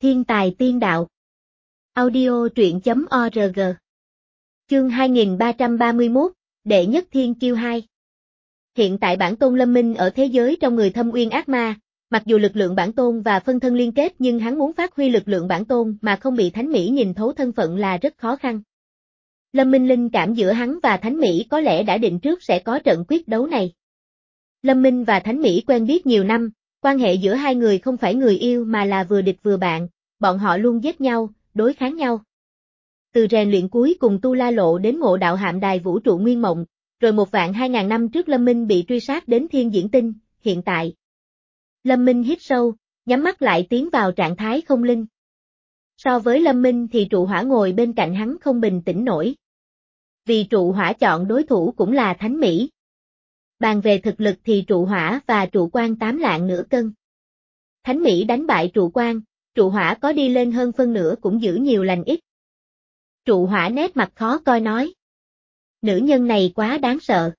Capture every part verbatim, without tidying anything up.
Thiên tài tiên đạo. Audio truyện chấm org. Chương hai nghìn ba trăm ba mươi mốt, Đệ nhất thiên kiêu hai. Hiện tại bản tôn Lâm Minh ở thế giới trong người thâm uyên ác ma, mặc dù lực lượng bản tôn và phân thân liên kết nhưng hắn muốn phát huy lực lượng bản tôn mà không bị Thánh Mỹ nhìn thấu thân phận là rất khó khăn. Lâm Minh linh cảm giữa hắn và Thánh Mỹ có lẽ đã định trước sẽ có trận quyết đấu này. Lâm Minh và Thánh Mỹ quen biết nhiều năm, quan hệ giữa hai người không phải người yêu mà là vừa địch vừa bạn, bọn họ luôn giết nhau, đối kháng nhau. Từ rèn luyện cuối cùng Tu La Lộ đến ngộ đạo hạm đài vũ trụ nguyên mộng, rồi một vạn hai ngàn năm trước Lâm Minh bị truy sát đến thiên diễn tinh, hiện tại. Lâm Minh hít sâu, nhắm mắt lại tiến vào trạng thái không linh. So với Lâm Minh thì trụ hỏa ngồi bên cạnh hắn không bình tĩnh nổi. Vì trụ hỏa chọn đối thủ cũng là Thánh Mỹ. Bàn về thực lực thì trụ hỏa và trụ quan tám lạng nửa cân. Thánh Mỹ đánh bại trụ quan, trụ hỏa có đi lên hơn phân nửa cũng giữ nhiều lành ít. Trụ hỏa nét mặt khó coi nói. Nữ nhân này quá đáng sợ.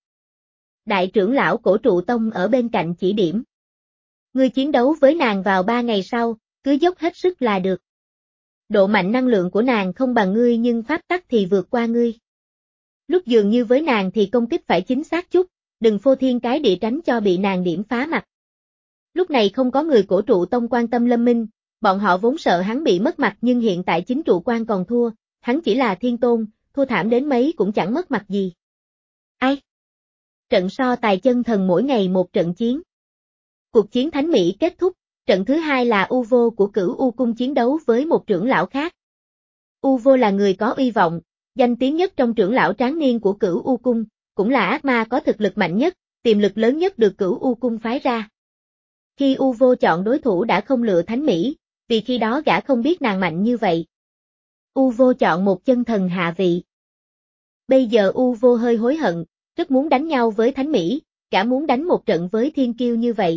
Đại trưởng lão cổ trụ tông ở bên cạnh chỉ điểm. Ngươi chiến đấu với nàng vào ba ngày sau, cứ dốc hết sức là được. Độ mạnh năng lượng của nàng không bằng ngươi nhưng pháp tắc thì vượt qua ngươi. Lúc dường như với nàng thì công kích phải chính xác chút, đừng phô thiên cái địa tránh cho bị nàng điểm phá mặt. Lúc này không có người cổ trụ tông quan tâm Lâm Minh, bọn họ vốn sợ hắn bị mất mặt nhưng hiện tại chính trụ quan còn thua, hắn chỉ là thiên tôn, thua thảm đến mấy cũng chẳng mất mặt gì. Ai? Trận so tài chân thần mỗi ngày một trận chiến. Cuộc chiến Thánh Mỹ kết thúc, trận thứ hai là U Vô của Cửu U Cung chiến đấu với một trưởng lão khác. U Vô là người có uy vọng, danh tiếng nhất trong trưởng lão tráng niên của Cửu U Cung, cũng là ác ma có thực lực mạnh nhất, tiềm lực lớn nhất được Cửu U Cung phái ra. Khi U Vô chọn đối thủ đã không lựa Thánh Mỹ, vì khi đó gã không biết nàng mạnh như vậy. U Vô chọn một chân thần hạ vị. Bây giờ U Vô hơi hối hận, rất muốn đánh nhau với Thánh Mỹ, gã muốn đánh một trận với thiên kiêu như vậy.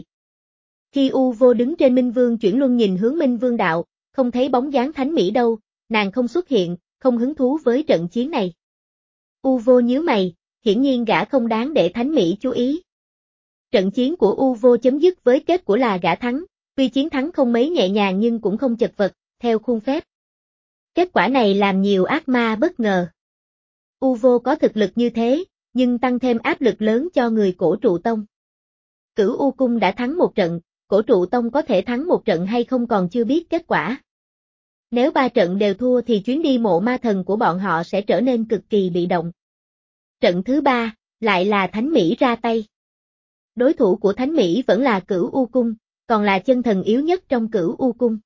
Khi U Vô đứng trên Minh Vương chuyển luân nhìn hướng Minh Vương đạo, không thấy bóng dáng Thánh Mỹ đâu, nàng không xuất hiện, không hứng thú với trận chiến này. U Vô nhíu mày, hiển nhiên gã không đáng để Thánh Mỹ chú ý. Trận chiến của U Vô chấm dứt với kết của là gã thắng, tuy chiến thắng không mấy nhẹ nhàng nhưng cũng không chật vật, theo khuôn phép. Kết quả này làm nhiều ác ma bất ngờ. U Vô có thực lực như thế, nhưng tăng thêm áp lực lớn cho người cổ trụ tông. Cửu U Cung đã thắng một trận, cổ trụ tông có thể thắng một trận hay không còn chưa biết kết quả. Nếu ba trận đều thua thì chuyến đi mộ ma thần của bọn họ sẽ trở nên cực kỳ bị động. Trận thứ ba, lại là Thánh Mỹ ra tay. Đối thủ của Thánh Mỹ vẫn là Cửu U Cung, còn là chân thần yếu nhất trong Cửu U Cung.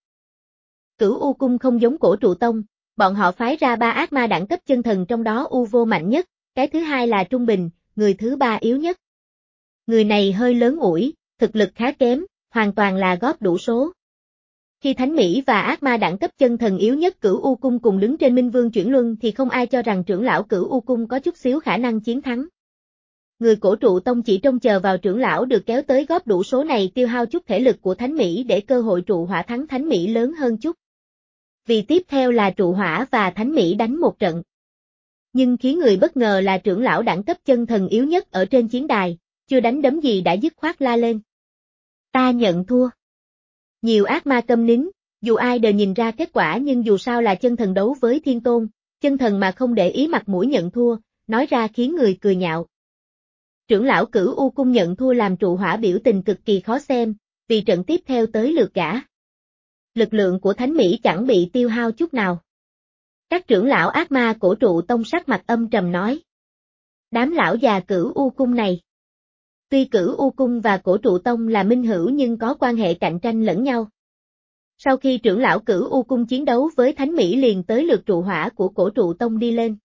Cửu U Cung không giống cổ trụ tông, bọn họ phái ra ba ác ma đẳng cấp chân thần trong đó U Vô mạnh nhất, cái thứ hai là trung bình, người thứ ba yếu nhất. Người này hơi lớn ủi, thực lực khá kém, hoàn toàn là góp đủ số. Khi Thánh Mỹ và ác ma đẳng cấp chân thần yếu nhất Cửu U Cung cùng đứng trên Minh Vương chuyển luân thì không ai cho rằng trưởng lão Cửu U Cung có chút xíu khả năng chiến thắng. Người cổ trụ tông chỉ trông chờ vào trưởng lão được kéo tới góp đủ số này tiêu hao chút thể lực của Thánh Mỹ để cơ hội trụ hỏa thắng Thánh Mỹ lớn hơn chút. Vì tiếp theo là trụ hỏa và Thánh Mỹ đánh một trận. Nhưng khiến người bất ngờ là trưởng lão đẳng cấp chân thần yếu nhất ở trên chiến đài, chưa đánh đấm gì đã dứt khoát la lên. Ta nhận thua. Nhiều ác ma câm nín, dù ai đều nhìn ra kết quả nhưng dù sao là chân thần đấu với thiên tôn, chân thần mà không để ý mặt mũi nhận thua, nói ra khiến người cười nhạo. Trưởng lão Cửu U Cung nhận thua làm trụ hỏa biểu tình cực kỳ khó xem, vì trận tiếp theo tới lượt gã. Lực lượng của Thánh Mỹ chẳng bị tiêu hao chút nào. Các trưởng lão ác ma cổ trụ tông sắc mặt âm trầm nói. Đám lão già Cửu U Cung này. Tuy Cửu U Cung và cổ trụ tông là minh hữu nhưng có quan hệ cạnh tranh lẫn nhau. Sau khi trưởng lão Cửu U Cung chiến đấu với Thánh Mỹ liền tới lượt trụ hỏa của cổ trụ tông đi lên.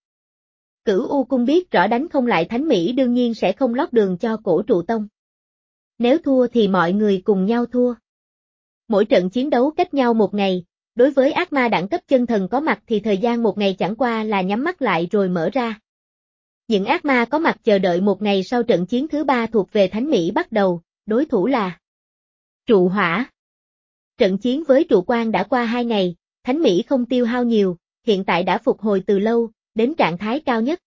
Cửu U Cung biết rõ đánh không lại Thánh Mỹ đương nhiên sẽ không lót đường cho cổ trụ tông. Nếu thua thì mọi người cùng nhau thua. Mỗi trận chiến đấu cách nhau một ngày, đối với ác ma đẳng cấp chân thần có mặt thì thời gian một ngày chẳng qua là nhắm mắt lại rồi mở ra. Những ác ma có mặt chờ đợi một ngày sau trận chiến thứ ba thuộc về Thánh Mỹ bắt đầu, đối thủ là trụ hỏa. Trận chiến với trụ quan đã qua hai ngày, Thánh Mỹ không tiêu hao nhiều, hiện tại đã phục hồi từ lâu, đến trạng thái cao nhất.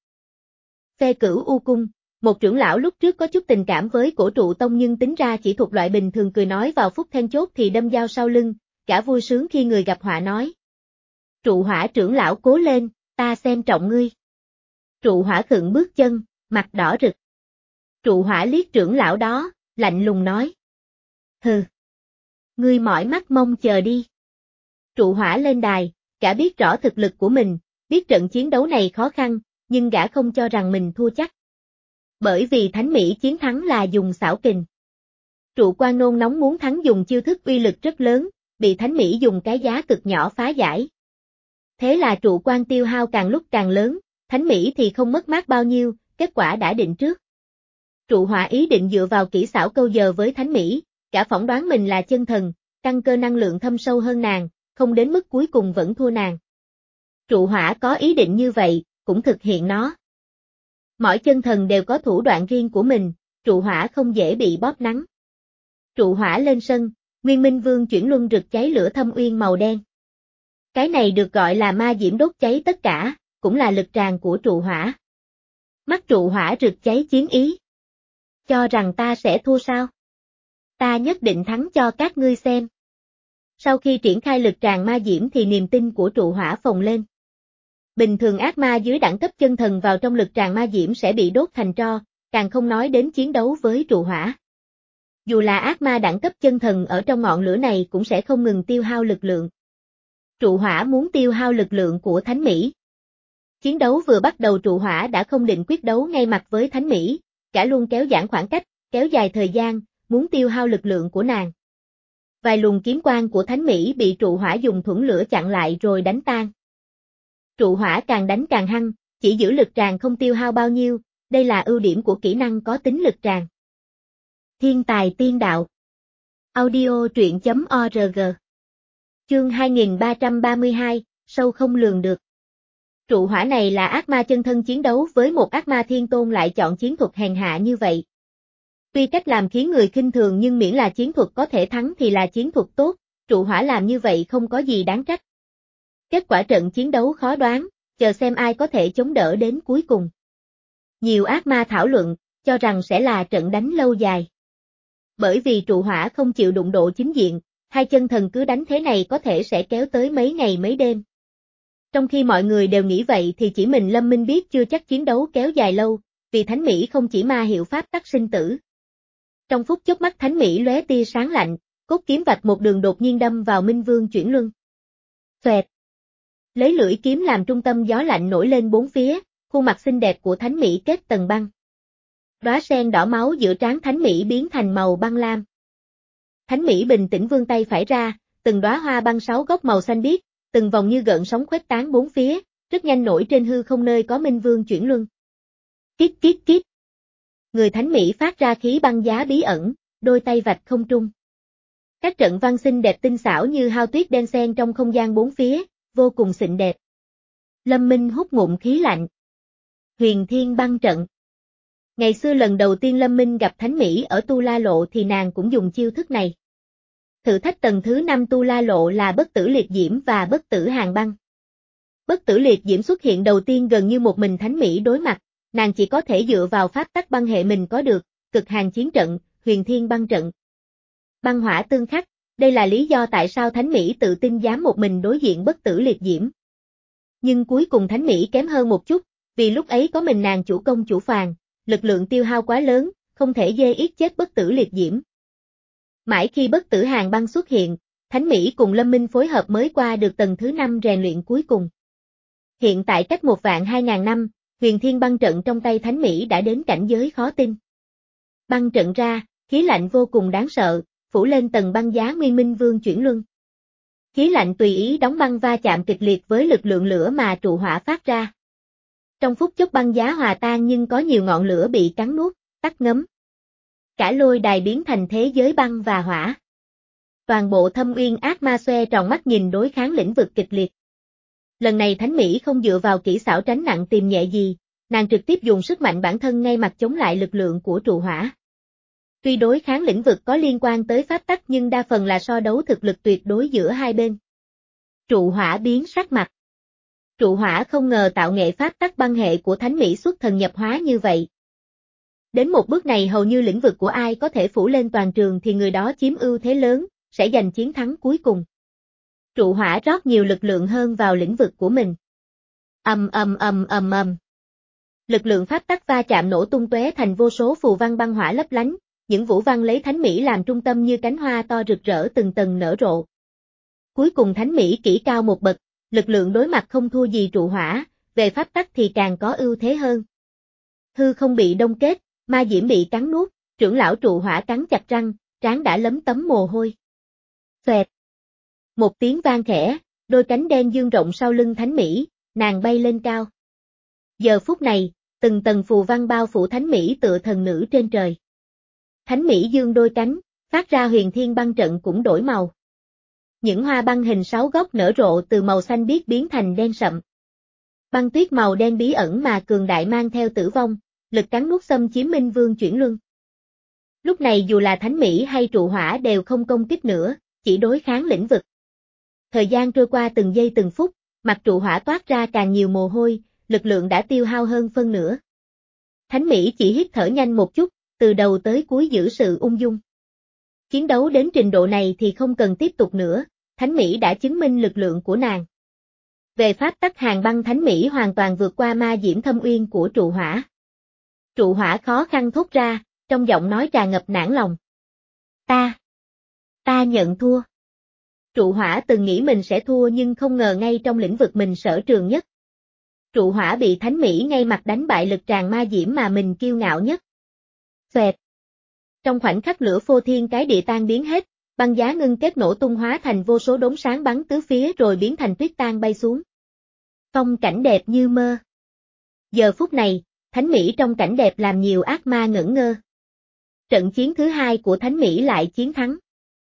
Phe Cửu U Cung, một trưởng lão lúc trước có chút tình cảm với cổ trụ tông nhưng tính ra chỉ thuộc loại bình thường cười nói vào phút then chốt thì đâm dao sau lưng, gã vui sướng khi người gặp họa nói. Trụ hỏa trưởng lão cố lên, ta xem trọng ngươi. Trụ hỏa khựng bước chân, mặt đỏ rực. Trụ hỏa liếc trưởng lão đó, lạnh lùng nói. Hừ. Ngươi mỏi mắt mong chờ đi. Trụ hỏa lên đài, gã biết rõ thực lực của mình, biết trận chiến đấu này khó khăn, nhưng gã không cho rằng mình thua chắc. Bởi vì Thánh Mỹ chiến thắng là dùng xảo kình. Trụ Quan nôn nóng muốn thắng dùng chiêu thức uy lực rất lớn, bị Thánh Mỹ dùng cái giá cực nhỏ phá giải. Thế là Trụ Quan tiêu hao càng lúc càng lớn, Thánh Mỹ thì không mất mát bao nhiêu, kết quả đã định trước. Trụ Hỏa ý định dựa vào kỹ xảo câu giờ với Thánh Mỹ, cả phỏng đoán mình là chân thần, căn cơ năng lượng thâm sâu hơn nàng, không đến mức cuối cùng vẫn thua nàng. Trụ Hỏa có ý định như vậy, cũng thực hiện nó. Mỗi chân thần đều có thủ đoạn riêng của mình, Trụ Hỏa không dễ bị bóp nắng. Trụ Hỏa lên sân, Nguyên Minh Vương chuyển luân rực cháy lửa thâm uyên màu đen. Cái này được gọi là ma diễm đốt cháy tất cả, cũng là lực tràn của Trụ Hỏa. Mắt Trụ Hỏa rực cháy chiến ý. Cho rằng ta sẽ thua sao? Ta nhất định thắng cho các ngươi xem. Sau khi triển khai lực tràn ma diễm thì niềm tin của Trụ Hỏa phồng lên. Bình thường ác ma dưới đẳng cấp chân thần vào trong lực tràn ma diễm sẽ bị đốt thành tro, càng không nói đến chiến đấu với Trụ Hỏa. Dù là ác ma đẳng cấp chân thần ở trong ngọn lửa này cũng sẽ không ngừng tiêu hao lực lượng. Trụ Hỏa muốn tiêu hao lực lượng của Thánh Mỹ. Chiến đấu vừa bắt đầu Trụ Hỏa đã không định quyết đấu ngay mặt với Thánh Mỹ, cả luôn kéo giãn khoảng cách, kéo dài thời gian, muốn tiêu hao lực lượng của nàng. Vài luồng kiếm quang của Thánh Mỹ bị Trụ Hỏa dùng thuẫn lửa chặn lại rồi đánh tan. Trụ Hỏa càng đánh càng hăng, chỉ giữ lực tràn không tiêu hao bao nhiêu, đây là ưu điểm của kỹ năng có tính lực tràn. Thiên tài tiên đạo. Audio truyện chấm org. Chương hai nghìn ba trăm ba mươi hai, sâu không lường được. Trụ Hỏa này là ác ma chân thân chiến đấu với một ác ma thiên tôn lại chọn chiến thuật hèn hạ như vậy. Tuy cách làm khiến người khinh thường nhưng miễn là chiến thuật có thể thắng thì là chiến thuật tốt, Trụ Hỏa làm như vậy không có gì đáng trách. Kết quả trận chiến đấu khó đoán, chờ xem ai có thể chống đỡ đến cuối cùng. Nhiều ác ma thảo luận, cho rằng sẽ là trận đánh lâu dài. Bởi vì Trụ Hỏa không chịu đụng độ chính diện, hai chân thần cứ đánh thế này có thể sẽ kéo tới mấy ngày mấy đêm. Trong khi mọi người đều nghĩ vậy thì chỉ mình Lâm Minh biết chưa chắc chiến đấu kéo dài lâu, vì Thánh Mỹ không chỉ ma hiệu pháp tắc sinh tử. Trong phút chớp mắt Thánh Mỹ lóe tia sáng lạnh, cốt kiếm vạch một đường đột nhiên đâm vào Minh Vương chuyển luân. Xoẹt. Lấy lưỡi kiếm làm trung tâm gió lạnh nổi lên bốn phía, khuôn mặt xinh đẹp của Thánh Mỹ kết tầng băng. Đóa sen đỏ máu giữa trán Thánh Mỹ biến thành màu băng lam. Thánh Mỹ bình tĩnh vươn tay phải ra, từng đóa hoa băng sáu góc màu xanh biếc, từng vòng như gợn sóng khuếch tán bốn phía, rất nhanh nổi trên hư không nơi có Minh Vương chuyển luân. Kít kít kít. Người Thánh Mỹ phát ra khí băng giá bí ẩn, đôi tay vạch không trung. Các trận văn xinh đẹp tinh xảo như hao tuyết đen xen trong không gian bốn phía, vô cùng xinh đẹp. Lâm Minh hút ngụm khí lạnh. Huyền Thiên băng trận. Ngày xưa lần đầu tiên Lâm Minh gặp Thánh Mỹ ở Tu La Lộ thì nàng cũng dùng chiêu thức này. Thử thách tầng thứ năm Tu La Lộ là bất tử liệt diễm và bất tử hàng băng. Bất tử liệt diễm xuất hiện đầu tiên gần như một mình Thánh Mỹ đối mặt, nàng chỉ có thể dựa vào pháp tắc băng hệ mình có được, cực hàn chiến trận, Huyền Thiên băng trận. Băng hỏa tương khắc, đây là lý do tại sao Thánh Mỹ tự tin dám một mình đối diện bất tử liệt diễm. Nhưng cuối cùng Thánh Mỹ kém hơn một chút, vì lúc ấy có mình nàng chủ công chủ phàn, lực lượng tiêu hao quá lớn, không thể dê yết chết bất tử liệt diễm. Mãi khi bất tử hàng băng xuất hiện, Thánh Mỹ cùng Lâm Minh phối hợp mới qua được tầng thứ năm rèn luyện cuối cùng. Hiện tại cách một vạn hai ngàn năm, Huyền Thiên băng trận trong tay Thánh Mỹ đã đến cảnh giới khó tin. Băng trận ra, khí lạnh vô cùng đáng sợ, phủ lên tầng băng giá Nguyên Minh Vương chuyển luân. Khí lạnh tùy ý đóng băng va chạm kịch liệt với lực lượng lửa mà Trụ Hỏa phát ra. Trong phút chốc băng giá hòa tan nhưng có nhiều ngọn lửa bị cắn nuốt, tắt ngấm. Cả lôi đài biến thành thế giới băng và hỏa. Toàn bộ Thâm Uyên ác ma xoe tròn mắt nhìn đối kháng lĩnh vực kịch liệt. Lần này Thánh Mỹ không dựa vào kỹ xảo tránh nặng tìm nhẹ gì, nàng trực tiếp dùng sức mạnh bản thân ngay mặt chống lại lực lượng của Trụ Hỏa. Tuy đối kháng lĩnh vực có liên quan tới pháp tắc nhưng đa phần là so đấu thực lực tuyệt đối giữa hai bên. Trụ Hỏa biến sắc mặt. Trụ Hỏa không ngờ tạo nghệ pháp tắc băng hệ của Thánh Mỹ xuất thần nhập hóa như vậy. Đến một bước này hầu như lĩnh vực của ai có thể phủ lên toàn trường thì người đó chiếm ưu thế lớn, sẽ giành chiến thắng cuối cùng. Trụ hỏa rót nhiều lực lượng hơn vào lĩnh vực của mình. Ầm ầm ầm ầm ầm. Lực lượng pháp tắc va chạm nổ tung tóe thành vô số phù văn băng hỏa lấp lánh, những vũ văn lấy Thánh Mỹ làm trung tâm như cánh hoa to rực rỡ từng tầng nở rộ. Cuối cùng Thánh Mỹ kỹ cao một bậc, lực lượng đối mặt không thua gì trụ hỏa, về pháp tắc thì càng có ưu thế hơn. Hư không bị đông kết, ma diễm bị cắn nuốt, trưởng lão trụ hỏa cắn chặt răng, trán đã lấm tấm mồ hôi. Xoẹt. Một tiếng vang khẽ, đôi cánh đen dương rộng sau lưng Thánh Mỹ, nàng bay lên cao. Giờ phút này, từng tầng phù văn bao phủ Thánh Mỹ tựa thần nữ trên trời. Thánh Mỹ dương đôi cánh, phát ra huyền thiên băng trận cũng đổi màu. Những hoa băng hình sáu góc nở rộ từ màu xanh biếc biến thành đen sậm. Băng tuyết màu đen bí ẩn mà cường đại mang theo tử vong, lực cắn nuốt xâm chiếm Minh Vương chuyển luân. Lúc này dù là Thánh Mỹ hay trụ hỏa đều không công kích nữa, chỉ đối kháng lĩnh vực. Thời gian trôi qua từng giây từng phút, mặt trụ hỏa toát ra càng nhiều mồ hôi, lực lượng đã tiêu hao hơn phân nửa. Thánh Mỹ chỉ hít thở nhanh một chút, từ đầu tới cuối giữ sự ung dung. Chiến đấu đến trình độ này thì không cần tiếp tục nữa, Thánh Mỹ đã chứng minh lực lượng của nàng. Về pháp tắc hàng băng Thánh Mỹ hoàn toàn vượt qua ma diễm thâm uyên của trụ hỏa. Trụ hỏa khó khăn thốt ra, trong giọng nói tràn ngập nản lòng. Ta, ta nhận thua. Trụ hỏa từng nghĩ mình sẽ thua nhưng không ngờ ngay trong lĩnh vực mình sở trường nhất. Trụ hỏa bị Thánh Mỹ ngay mặt đánh bại lực tràn ma diễm mà mình kiêu ngạo nhất. Xoẹt. Trong khoảnh khắc lửa phô thiên cái địa tan biến hết, băng giá ngưng kết nổ tung hóa thành vô số đốm sáng bắn tứ phía rồi biến thành tuyết tan bay xuống. Phong cảnh đẹp như mơ. Giờ phút này, Thánh Mỹ trong cảnh đẹp làm nhiều ác ma ngẩn ngơ. Trận chiến thứ hai của Thánh Mỹ lại chiến thắng.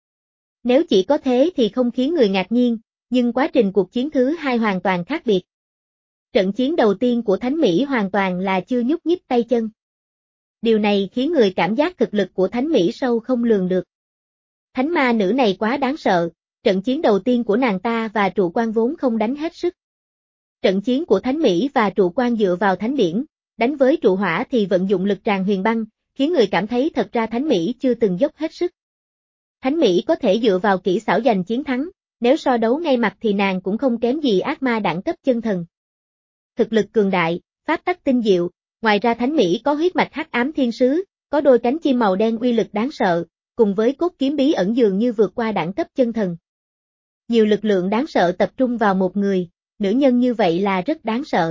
Nếu chỉ có thế thì không khiến người ngạc nhiên, nhưng quá trình cuộc chiến thứ hai hoàn toàn khác biệt. Trận chiến đầu tiên của Thánh Mỹ hoàn toàn là chưa nhúc nhích tay chân. Điều này khiến người cảm giác thực lực của Thánh Mỹ sâu không lường được. Thánh ma nữ này quá đáng sợ, trận chiến đầu tiên của nàng ta và trụ quan vốn không đánh hết sức. Trận chiến của Thánh Mỹ và trụ quan dựa vào thánh điển, đánh với trụ hỏa thì vận dụng lực tràn huyền băng, khiến người cảm thấy thật ra Thánh Mỹ chưa từng dốc hết sức. Thánh Mỹ có thể dựa vào kỹ xảo giành chiến thắng, nếu so đấu ngay mặt thì nàng cũng không kém gì ác ma đẳng cấp chân thần. Thực lực cường đại, pháp tắc tinh diệu, ngoài ra Thánh Mỹ có huyết mạch hắc ám thiên sứ, có đôi cánh chim màu đen uy lực đáng sợ, cùng với cốt kiếm bí ẩn dường như vượt qua đẳng cấp chân thần. Nhiều lực lượng đáng sợ tập trung vào một người, nữ nhân như vậy là rất đáng sợ.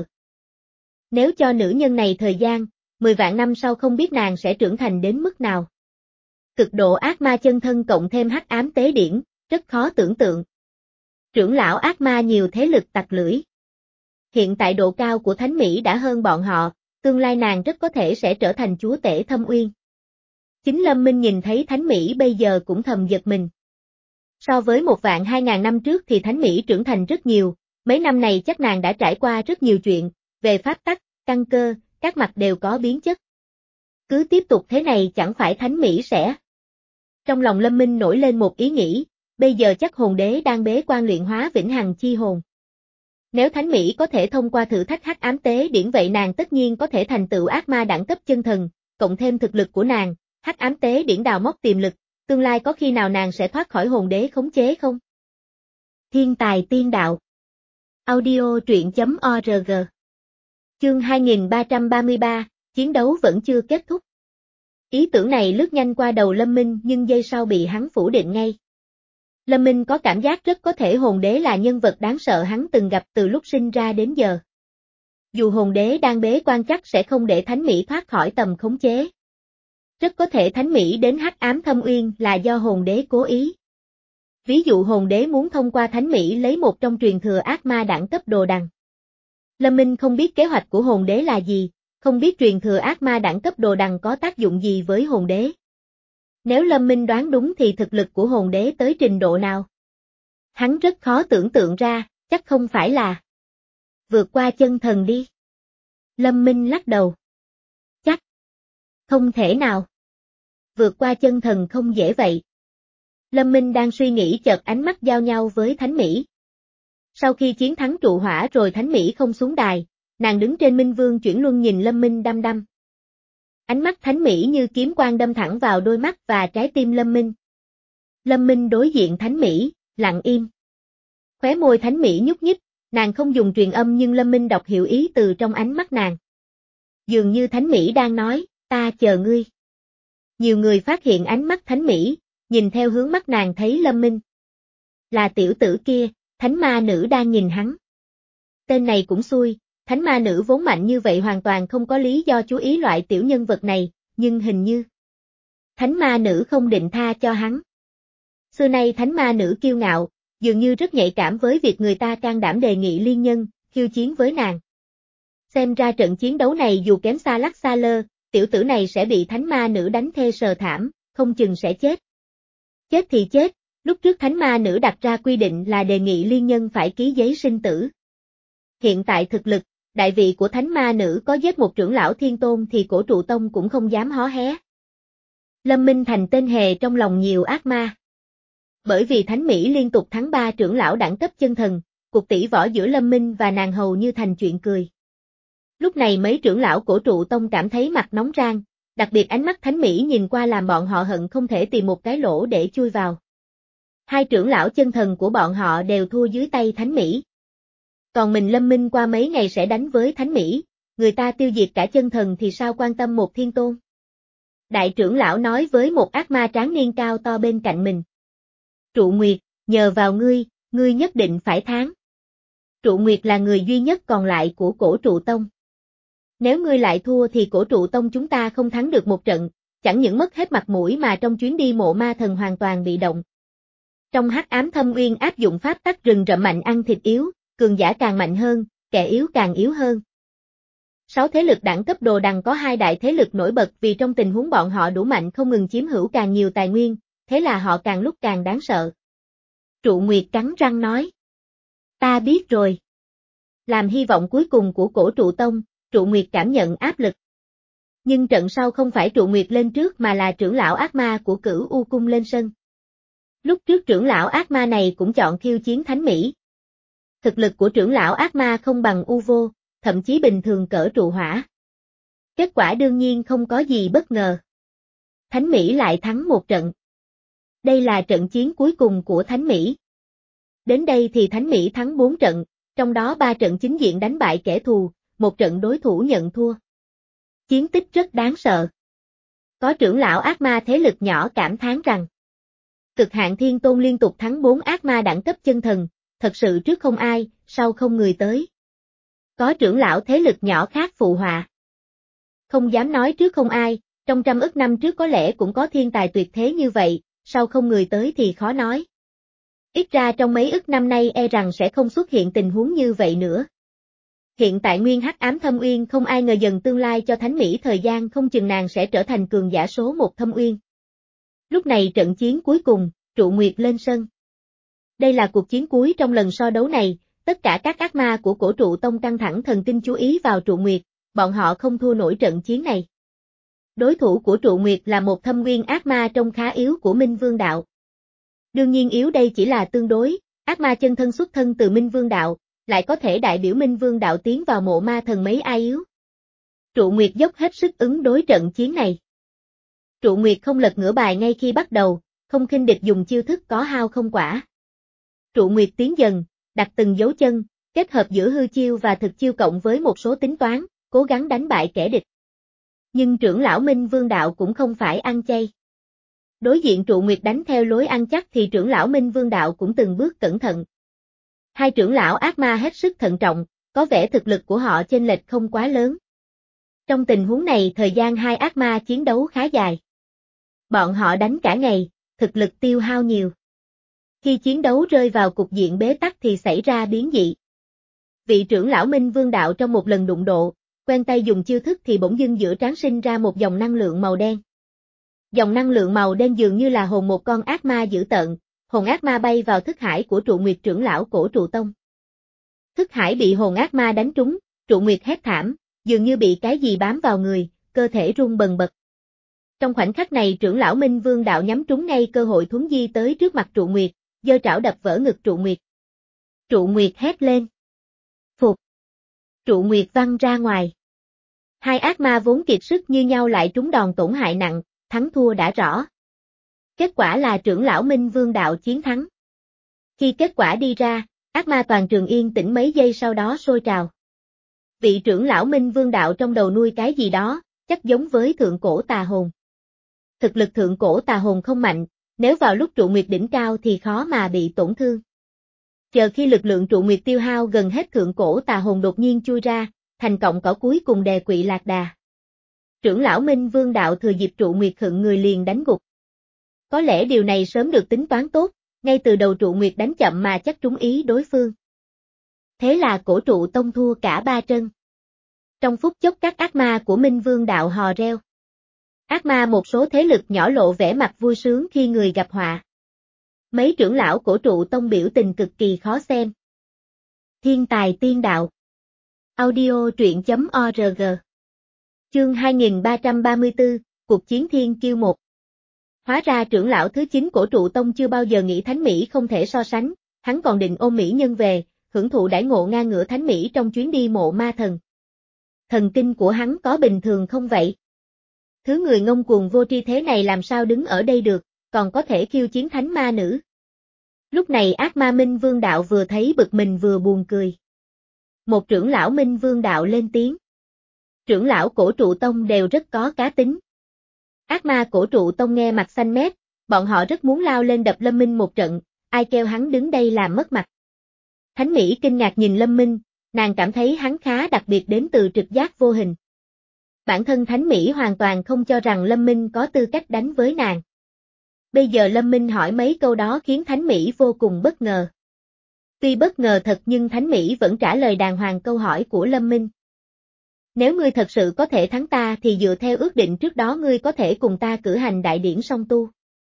Nếu cho nữ nhân này thời gian, mười vạn năm sau không biết nàng sẽ trưởng thành đến mức nào. Cực độ ác ma chân thân cộng thêm hắc ám tế điển, rất khó tưởng tượng. Trưởng lão ác ma nhiều thế lực tặc lưỡi. Hiện tại độ cao của Thánh Mỹ đã hơn bọn họ, tương lai nàng rất có thể sẽ trở thành chúa tể thâm uyên. Chính Lâm Minh nhìn thấy Thánh Mỹ bây giờ cũng thầm giật mình. So với một vạn hai ngàn năm trước thì Thánh Mỹ trưởng thành rất nhiều, mấy năm này chắc nàng đã trải qua rất nhiều chuyện, về pháp tắc, căn cơ, các mặt đều có biến chất. Cứ tiếp tục thế này chẳng phải Thánh Mỹ sẽ... Trong lòng Lâm Minh nổi lên một ý nghĩ, bây giờ chắc hồn đế đang bế quan luyện hóa vĩnh hằng chi hồn. Nếu Thánh Mỹ có thể thông qua thử thách hắc ám tế điển vậy nàng tất nhiên có thể thành tựu ác ma đẳng cấp chân thần, cộng thêm thực lực của nàng, hắc ám tế điển đào móc tiềm lực, tương lai có khi nào nàng sẽ thoát khỏi hồn đế khống chế không? Thiên tài tiên đạo. Audio truyện chấm org. Chương hai nghìn ba trăm ba mươi ba, chiến đấu vẫn chưa kết thúc. Ý tưởng này lướt nhanh qua đầu Lâm Minh nhưng giây sau bị hắn phủ định ngay. Lâm Minh có cảm giác rất có thể hồn đế là nhân vật đáng sợ hắn từng gặp từ lúc sinh ra đến giờ. Dù hồn đế đang bế quan chắc sẽ không để Thánh Mỹ thoát khỏi tầm khống chế. Rất có thể Thánh Mỹ đến hắc ám thâm uyên là do hồn đế cố ý. Ví dụ hồn đế muốn thông qua Thánh Mỹ lấy một trong truyền thừa ác ma đẳng cấp đồ đằng. Lâm Minh không biết kế hoạch của hồn đế là gì, không biết truyền thừa ác ma đẳng cấp đồ đằng có tác dụng gì với hồn đế. Nếu Lâm Minh đoán đúng thì thực lực của hồn đế tới trình độ nào? Hắn rất khó tưởng tượng ra, chắc không phải là vượt qua chân thần đi. Lâm Minh lắc đầu. Chắc không thể nào. Vượt qua chân thần không dễ vậy. Lâm Minh đang suy nghĩ chợt ánh mắt giao nhau với Thánh Mỹ. Sau khi chiến thắng trụ hỏa rồi Thánh Mỹ không xuống đài, nàng đứng trên Minh Vương chuyển luân nhìn Lâm Minh đăm đăm. Ánh mắt Thánh Mỹ như kiếm quang đâm thẳng vào đôi mắt và trái tim Lâm Minh. Lâm Minh đối diện Thánh Mỹ, lặng im. Khóe môi Thánh Mỹ nhúc nhích, nàng không dùng truyền âm nhưng Lâm Minh đọc hiểu ý từ trong ánh mắt nàng. Dường như Thánh Mỹ đang nói, ta chờ ngươi. Nhiều người phát hiện ánh mắt Thánh Mỹ, nhìn theo hướng mắt nàng thấy Lâm Minh. Là tiểu tử kia, thánh ma nữ đang nhìn hắn. Tên này cũng xui, thánh ma nữ vốn mạnh như vậy hoàn toàn không có lý do chú ý loại tiểu nhân vật này, nhưng hình như thánh ma nữ không định tha cho hắn. Xưa nay thánh ma nữ kiêu ngạo, dường như rất nhạy cảm với việc người ta can đảm đề nghị liên nhân, khiêu chiến với nàng. Xem ra trận chiến đấu này dù kém xa lắc xa lơ, tiểu tử này sẽ bị thánh ma nữ đánh thê sờ thảm, không chừng sẽ chết. Chết thì chết, lúc trước thánh ma nữ đặt ra quy định là đề nghị liên nhân phải ký giấy sinh tử. Hiện tại thực lực, đại vị của thánh ma nữ có giết một trưởng lão thiên tôn thì cổ trụ tông cũng không dám hó hé. Lâm Minh thành tên hề trong lòng nhiều ác ma. Bởi vì Thánh Mỹ liên tục thắng ba trưởng lão đẳng cấp chân thần, cuộc tỷ võ giữa Lâm Minh và nàng hầu như thành chuyện cười. Lúc này mấy trưởng lão cổ trụ tông cảm thấy mặt nóng rang, đặc biệt ánh mắt Thánh Mỹ nhìn qua làm bọn họ hận không thể tìm một cái lỗ để chui vào. Hai trưởng lão chân thần của bọn họ đều thua dưới tay Thánh Mỹ. Còn mình Lâm Minh qua mấy ngày sẽ đánh với Thánh Mỹ, người ta tiêu diệt cả chân thần thì sao quan tâm một thiên tôn. Đại trưởng lão nói với một ác ma tráng niên cao to bên cạnh mình. Trụ Nguyệt, nhờ vào ngươi, ngươi nhất định phải thắng. Trụ Nguyệt là người duy nhất còn lại của cổ trụ tông. Nếu ngươi lại thua thì cổ trụ tông chúng ta không thắng được một trận, chẳng những mất hết mặt mũi mà trong chuyến đi mộ ma thần hoàn toàn bị động. Trong hắc ám thâm uyên áp dụng pháp tắc rừng rậm mạnh ăn thịt yếu, cường giả càng mạnh hơn, kẻ yếu càng yếu hơn. Sáu thế lực đẳng cấp đồ đằng có hai đại thế lực nổi bật vì trong tình huống bọn họ đủ mạnh không ngừng chiếm hữu càng nhiều tài nguyên, thế là họ càng lúc càng đáng sợ. Trụ Nguyệt cắn răng nói. Ta biết rồi. Làm hy vọng cuối cùng của cổ trụ tông, Trụ Nguyệt cảm nhận áp lực. Nhưng trận sau không phải Trụ Nguyệt lên trước mà là trưởng lão ác ma của Cửu U Cung lên sân. Lúc trước trưởng lão ác ma này cũng chọn khiêu chiến Thánh Mỹ. Thực lực của trưởng lão ác ma không bằng U Vô, thậm chí bình thường cỡ trụ hỏa. Kết quả đương nhiên không có gì bất ngờ. Thánh Mỹ lại thắng một trận. Đây là trận chiến cuối cùng của Thánh Mỹ. Đến đây thì Thánh Mỹ thắng bốn trận, trong đó ba trận chính diện đánh bại kẻ thù, một trận đối thủ nhận thua. Chiến tích rất đáng sợ. Có trưởng lão ác ma thế lực nhỏ cảm thán rằng Cực Hạn Thiên Tôn liên tục thắng bốn ác ma đẳng cấp chân thần, thật sự trước không ai, sau không người tới. Có trưởng lão thế lực nhỏ khác phụ họa. Không dám nói trước không ai, trong trăm ức năm trước có lẽ cũng có thiên tài tuyệt thế như vậy, sau không người tới thì khó nói. Ít ra trong mấy ức năm nay e rằng sẽ không xuất hiện tình huống như vậy nữa. Hiện tại nguyên hắc ám thâm uyên không ai ngờ dần tương lai cho Thánh Mỹ thời gian không chừng nàng sẽ trở thành cường giả số một thâm uyên. Lúc này trận chiến cuối cùng, Trụ Nguyệt lên sân. Đây là cuộc chiến cuối trong lần so đấu này, tất cả các ác ma của cổ trụ tông căng thẳng thần kinh chú ý vào Trụ Nguyệt, bọn họ không thua nổi trận chiến này. Đối thủ của Trụ Nguyệt là một thâm nguyên ác ma trông khá yếu của Minh Vương Đạo. Đương nhiên yếu đây chỉ là tương đối, ác ma chân thân xuất thân từ Minh Vương Đạo, lại có thể đại biểu Minh Vương Đạo tiến vào mộ ma thần mấy ai yếu. Trụ Nguyệt dốc hết sức ứng đối trận chiến này. Trụ Nguyệt không lật ngửa bài ngay khi bắt đầu, không khinh địch dùng chiêu thức có hao không quả. Trụ Nguyệt tiến dần, đặt từng dấu chân, kết hợp giữa hư chiêu và thực chiêu cộng với một số tính toán, cố gắng đánh bại kẻ địch. Nhưng trưởng lão Minh Vương Đạo cũng không phải ăn chay. Đối diện Trụ Nguyệt đánh theo lối ăn chắc thì trưởng lão Minh Vương Đạo cũng từng bước cẩn thận. Hai trưởng lão ác ma hết sức thận trọng, có vẻ thực lực của họ chênh lệch không quá lớn. Trong tình huống này thời gian hai ác ma chiến đấu khá dài. Bọn họ đánh cả ngày, thực lực tiêu hao nhiều. Khi chiến đấu rơi vào cục diện bế tắc thì xảy ra biến dị. Vị trưởng lão Minh Vương Đạo trong một lần đụng độ, quen tay dùng chiêu thức thì bỗng dưng giữa trán sinh ra một dòng năng lượng màu đen. Dòng năng lượng màu đen dường như là hồn một con ác ma dữ tợn, hồn ác ma bay vào thức hải của Trụ Nguyệt trưởng lão cổ trụ tông. Thức hải bị hồn ác ma đánh trúng, Trụ Nguyệt hét thảm, dường như bị cái gì bám vào người, cơ thể run bần bật. Trong khoảnh khắc này trưởng lão Minh Vương Đạo nhắm trúng ngay cơ hội thuấn di tới trước mặt Trụ Nguyệt, giơ trảo đập vỡ ngực Trụ Nguyệt. Trụ Nguyệt hét lên. Phục. Trụ Nguyệt văng ra ngoài. Hai ác ma vốn kiệt sức như nhau lại trúng đòn tổn hại nặng, thắng thua đã rõ. Kết quả là trưởng lão Minh Vương Đạo chiến thắng. Khi kết quả đi ra, Ác ma toàn trường yên tĩnh mấy giây sau đó sôi trào. Vị trưởng lão Minh Vương đạo trong đầu nuôi cái gì đó, chắc giống với thượng cổ tà hồn. Thực lực thượng cổ tà hồn không mạnh, nếu vào lúc trụ nguyệt đỉnh cao thì khó mà bị tổn thương. Chờ khi lực lượng trụ nguyệt tiêu hao gần hết, thượng cổ tà hồn đột nhiên chui ra, thành cọng cỏ cuối cùng đè quỵ lạc đà. Trưởng lão Minh Vương đạo thừa dịp trụ nguyệt khựng người liền đánh gục. Có lẽ điều này sớm được tính toán tốt, ngay từ đầu trụ nguyệt đánh chậm mà chắc trúng ý đối phương. Thế là cổ trụ tông thua cả ba trận. Trong phút chốc các ác ma của Minh Vương đạo hò reo. Ác ma một số thế lực nhỏ lộ vẻ mặt vui sướng khi người gặp họa. Mấy trưởng lão cổ trụ tông biểu tình cực kỳ khó xem. Thiên tài tiên đạo. Audio truyện chấm org. Chương hai nghìn ba trăm ba mươi tư, Cuộc chiến thiên kiêu một. Hóa ra trưởng lão thứ chín cổ trụ tông chưa bao giờ nghĩ thánh mỹ không thể so sánh, hắn còn định ôm mỹ nhân về, hưởng thụ đãi ngộ ngang ngửa thánh mỹ trong chuyến đi mộ ma thần. Thần kinh của hắn có bình thường không vậy? Thứ người ngông cuồng vô tri thế này làm sao đứng ở đây được, còn có thể khiêu chiến thánh ma nữ. Lúc này ác ma Minh Vương đạo vừa thấy bực mình vừa buồn cười. Một trưởng lão Minh Vương đạo lên tiếng. Trưởng lão cổ trụ tông đều rất có cá tính. Ác ma cổ trụ tông nghe mặt xanh mét, bọn họ rất muốn lao lên đập Lâm Minh một trận, ai kêu hắn đứng đây làm mất mặt. Thánh Mỹ kinh ngạc nhìn Lâm Minh, nàng cảm thấy hắn khá đặc biệt đến từ trực giác vô hình. Bản thân Thánh Mỹ hoàn toàn không cho rằng Lâm Minh có tư cách đánh với nàng. Bây giờ Lâm Minh hỏi mấy câu đó khiến Thánh Mỹ vô cùng bất ngờ. Tuy bất ngờ thật nhưng Thánh Mỹ vẫn trả lời đàng hoàng câu hỏi của Lâm Minh. Nếu ngươi thật sự có thể thắng ta thì dựa theo ước định trước đó ngươi có thể cùng ta cử hành đại điển song tu.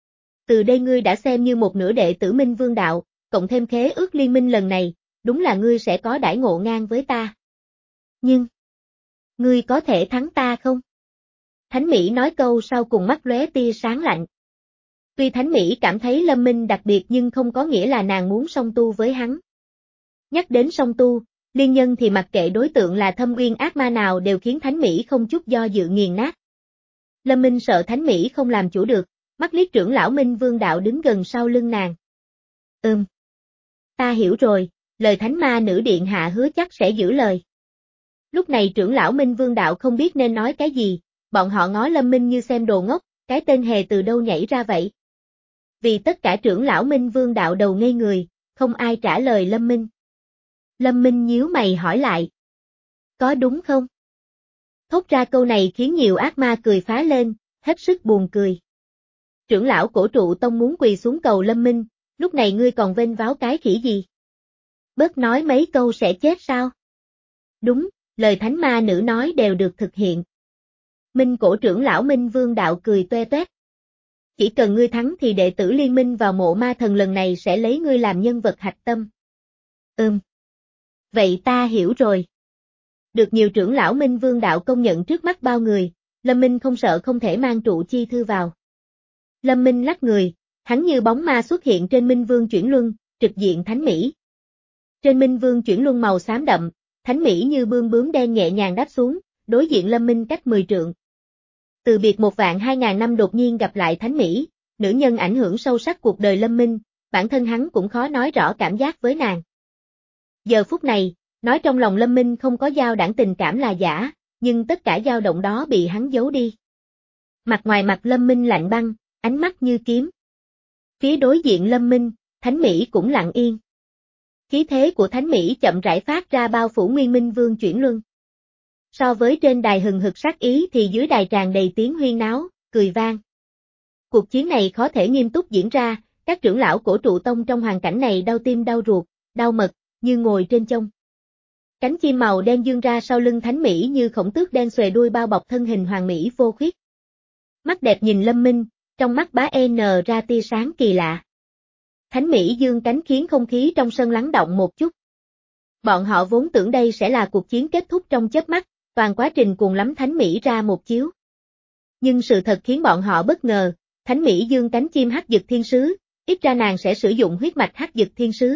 Từ đây ngươi đã xem như một nửa đệ tử Minh Vương đạo, cộng thêm khế ước liên minh lần này, đúng là ngươi sẽ có đãi ngộ ngang với ta. Nhưng, ngươi có thể thắng ta không? Thánh Mỹ nói câu sau cùng mắt lóe tia sáng lạnh. Tuy Thánh Mỹ cảm thấy Lâm Minh đặc biệt nhưng không có nghĩa là nàng muốn song tu với hắn. Nhắc đến song tu, liên nhân thì mặc kệ đối tượng là thâm uyên ác ma nào đều khiến Thánh Mỹ không chút do dự nghiền nát. Lâm Minh sợ Thánh Mỹ không làm chủ được, mắt liếc trưởng lão Minh Vương đạo đứng gần sau lưng nàng. Ừm. Ta hiểu rồi, lời Thánh ma nữ điện hạ hứa chắc sẽ giữ lời. Lúc này trưởng lão Minh Vương đạo không biết nên nói cái gì, bọn họ ngó Lâm Minh như xem đồ ngốc, cái tên hề từ đâu nhảy ra vậy. Vì tất cả trưởng lão Minh Vương đạo đầu ngây người, không ai trả lời Lâm Minh. Lâm Minh nhíu mày hỏi lại. Có đúng không? Thốt ra câu này khiến nhiều ác ma cười phá lên, hết sức buồn cười. Trưởng lão cổ trụ tông muốn quỳ xuống cầu Lâm Minh, lúc này ngươi còn vênh váo cái khỉ gì? Bớt nói mấy câu sẽ chết sao? Đúng, lời thánh ma nữ nói đều được thực hiện. Minh cổ trưởng lão Minh Vương đạo cười toe toét. Chỉ cần ngươi thắng thì đệ tử liên minh vào mộ ma thần lần này sẽ lấy ngươi làm nhân vật hạch tâm. Ừm. Vậy ta hiểu rồi. Được nhiều trưởng lão Minh Vương đạo công nhận trước mắt bao người, Lâm Minh không sợ không thể mang trụ chi thư vào. Lâm Minh lắc người, hắn như bóng ma xuất hiện trên Minh Vương chuyển luân, trực diện Thánh Mỹ. Trên Minh Vương chuyển luân màu xám đậm, Thánh Mỹ như bươm bướm đen nhẹ nhàng đáp xuống, đối diện Lâm Minh cách mười trượng. Từ biệt một vạn hai ngàn năm đột nhiên gặp lại Thánh Mỹ, nữ nhân ảnh hưởng sâu sắc cuộc đời Lâm Minh, bản thân hắn cũng khó nói rõ cảm giác với nàng. Giờ phút này, nói trong lòng Lâm Minh không có dao đãng tình cảm là giả, nhưng tất cả dao động đó bị hắn giấu đi. Mặt ngoài mặt Lâm Minh lạnh băng, ánh mắt như kiếm. Phía đối diện Lâm Minh, Thánh Mỹ cũng lặng yên. Khí thế của Thánh Mỹ chậm rãi phát ra bao phủ Nguyên Minh Vương chuyển luân. So với trên đài hừng hực sát ý thì dưới đài tràn đầy tiếng huyên náo, cười vang. Cuộc chiến này khó thể nghiêm túc diễn ra, các trưởng lão cổ trụ tông trong hoàn cảnh này đau tim đau ruột, đau mật, như ngồi trên chông. Cánh chim màu đen dương ra sau lưng Thánh Mỹ như khổng tước đen xòe đuôi bao bọc thân hình hoàng mỹ vô khuyết. Mắt đẹp nhìn Lâm Minh, trong mắt bá en ra tia sáng kỳ lạ. Thánh Mỹ dương cánh khiến không khí trong sân lắng động một chút. Bọn họ vốn tưởng đây sẽ là cuộc chiến kết thúc trong chớp mắt, toàn quá trình cùng lắm Thánh Mỹ ra một chiếu. Nhưng sự thật khiến bọn họ bất ngờ, Thánh Mỹ dương cánh chim hắc dực thiên sứ, ít ra nàng sẽ sử dụng huyết mạch hắc dực thiên sứ.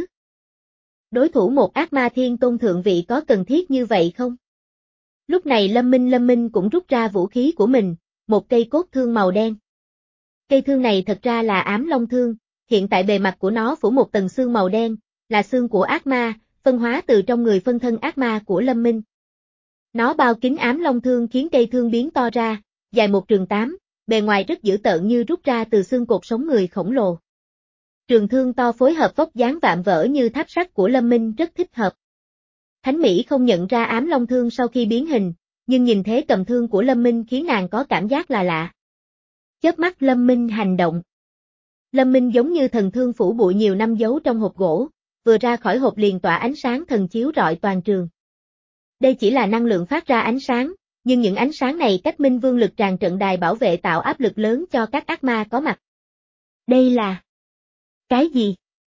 Đối thủ một ác ma thiên tôn thượng vị có cần thiết như vậy không? Lúc này Lâm Minh Lâm Minh cũng rút ra vũ khí của mình, một cây cốt thương màu đen. Cây thương này thật ra là ám long thương, hiện tại bề mặt của nó phủ một tầng xương màu đen, là xương của ác ma, phân hóa từ trong người phân thân ác ma của Lâm Minh. Nó bao kín ám long thương khiến cây thương biến to ra, dài một trường tám, bề ngoài rất dữ tợn như rút ra từ xương cột sống người khổng lồ. Trường thương to phối hợp vóc dáng vạm vỡ như tháp sắt của Lâm Minh rất thích hợp. Thánh Mỹ không nhận ra ám long thương sau khi biến hình, nhưng nhìn thế cầm thương của Lâm Minh khiến nàng có cảm giác là lạ. Chớp mắt Lâm Minh hành động. Lâm Minh giống như thần thương phủ bụi nhiều năm giấu trong hộp gỗ, vừa ra khỏi hộp liền tỏa ánh sáng thần chiếu rọi toàn trường. Đây chỉ là năng lượng phát ra ánh sáng, nhưng những ánh sáng này cách Minh Vương lực tràn trận đài bảo vệ tạo áp lực lớn cho các ác ma có mặt. Đây là... cái gì?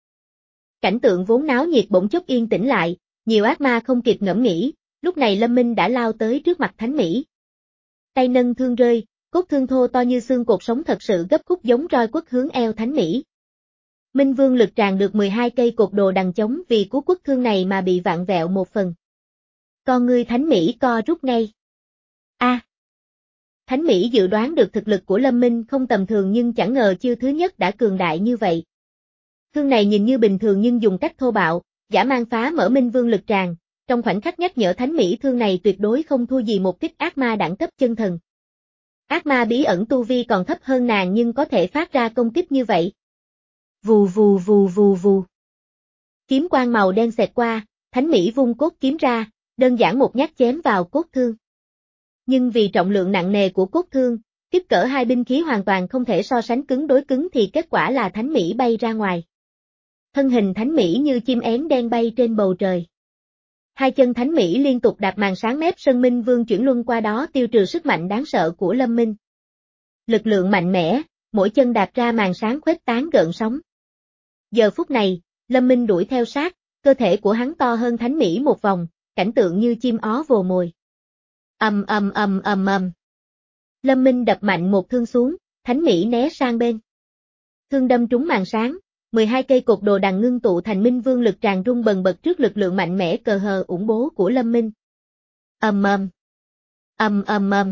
Cảnh tượng vốn náo nhiệt bỗng chốc yên tĩnh lại, nhiều ác ma không kịp ngẫm nghĩ, lúc này Lâm Minh đã lao tới trước mặt Thánh Mỹ. Tay nâng thương rơi, cốt thương thô to như xương cột sống thật sự gấp khúc giống roi quất hướng eo Thánh Mỹ. Minh Vương lực tràn được mười hai cây cột đồ đằng chống vì cú quất thương này mà bị vặn vẹo một phần. Con ngươi Thánh Mỹ co rút ngay. A. À. Thánh Mỹ dự đoán được thực lực của Lâm Minh không tầm thường nhưng chẳng ngờ chiêu thứ nhất đã cường đại như vậy. Thương này nhìn như bình thường nhưng dùng cách thô bạo, dã man phá mở Minh Vương lực tràn, trong khoảnh khắc nhắc nhở Thánh Mỹ thương này tuyệt đối không thua gì một kích ác ma đẳng cấp chân thần. Ác ma bí ẩn tu vi còn thấp hơn nàng nhưng có thể phát ra công kích như vậy. Vù vù vù vù vù. Kiếm quang màu đen xẹt qua, Thánh Mỹ vung cốt kiếm ra, đơn giản một nhát chém vào cốt thương. Nhưng vì trọng lượng nặng nề của cốt thương, kích cỡ hai binh khí hoàn toàn không thể so sánh cứng đối cứng thì kết quả là Thánh Mỹ bay ra ngoài. Thân hình Thánh Mỹ như chim én đen bay trên bầu trời. Hai chân Thánh Mỹ liên tục đạp màn sáng mép sân Minh Vương chuyển luân qua đó tiêu trừ sức mạnh đáng sợ của Lâm Minh. Lực lượng mạnh mẽ, mỗi chân đạp ra màn sáng khuếch tán gợn sóng. Giờ phút này, Lâm Minh đuổi theo sát, cơ thể của hắn to hơn Thánh Mỹ một vòng, cảnh tượng như chim ó vồ mồi. Ầm ầm ầm ầm ầm. Lâm Minh đập mạnh một thương xuống, Thánh Mỹ né sang bên. Thương đâm trúng màn sáng, mười hai cây cột đồ đằng ngưng tụ thành Minh Vương lực tràn rung bần bật trước lực lượng mạnh mẽ cờ hờ ủng bố của Lâm Minh. Ầm ầm. Ầm ầm ầm.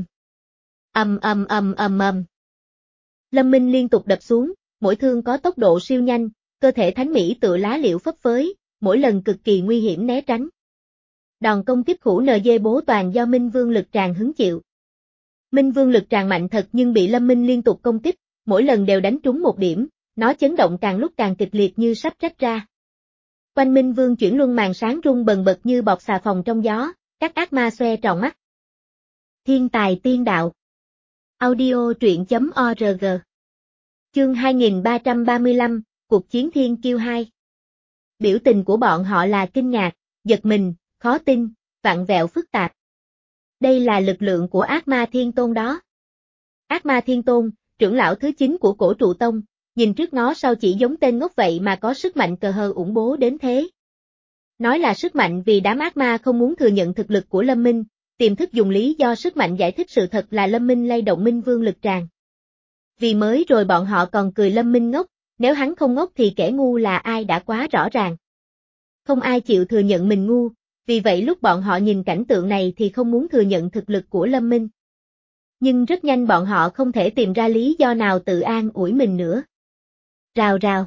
Ầm ầm ầm ầm ầm. Lâm Minh liên tục đập xuống, mỗi thương có tốc độ siêu nhanh, cơ thể Thánh Mỹ tựa lá liễu phấp phới, mỗi lần cực kỳ nguy hiểm né tránh. Đòn công kích khủ en giê bố toàn do Minh Vương lực tràn hứng chịu. Minh Vương lực tràn mạnh thật nhưng bị Lâm Minh liên tục công kích, mỗi lần đều đánh trúng một điểm, nó chấn động càng lúc càng kịch liệt như sắp rách ra. Quanh Minh Vương chuyển luân màn sáng rung bần bật như bọt xà phòng trong gió, các ác ma xoe tròn mắt. Thiên tài tiên đạo. Audio truyện chấm org. Chương hai nghìn ba trăm ba mươi lăm, Cuộc chiến Thiên Kiêu hai. Biểu tình của bọn họ là kinh ngạc, giật mình, khó tin, vặn vẹo phức tạp. Đây là lực lượng của ác ma Thiên Tôn đó. Ác ma Thiên Tôn, trưởng lão thứ chín của Cổ Trụ Tông, nhìn trước ngó sau chỉ giống tên ngốc vậy mà có sức mạnh cờ hờ ủng bố đến thế. Nói là sức mạnh vì đám ác ma không muốn thừa nhận thực lực của Lâm Minh, tiềm thức dùng lý do sức mạnh giải thích sự thật là Lâm Minh lay động Minh Vương lực tràn. Vì mới rồi bọn họ còn cười Lâm Minh ngốc, nếu hắn không ngốc thì kẻ ngu là ai đã quá rõ ràng. Không ai chịu thừa nhận mình ngu, vì vậy lúc bọn họ nhìn cảnh tượng này thì không muốn thừa nhận thực lực của Lâm Minh. Nhưng rất nhanh bọn họ không thể tìm ra lý do nào tự an ủi mình nữa. Rào rào.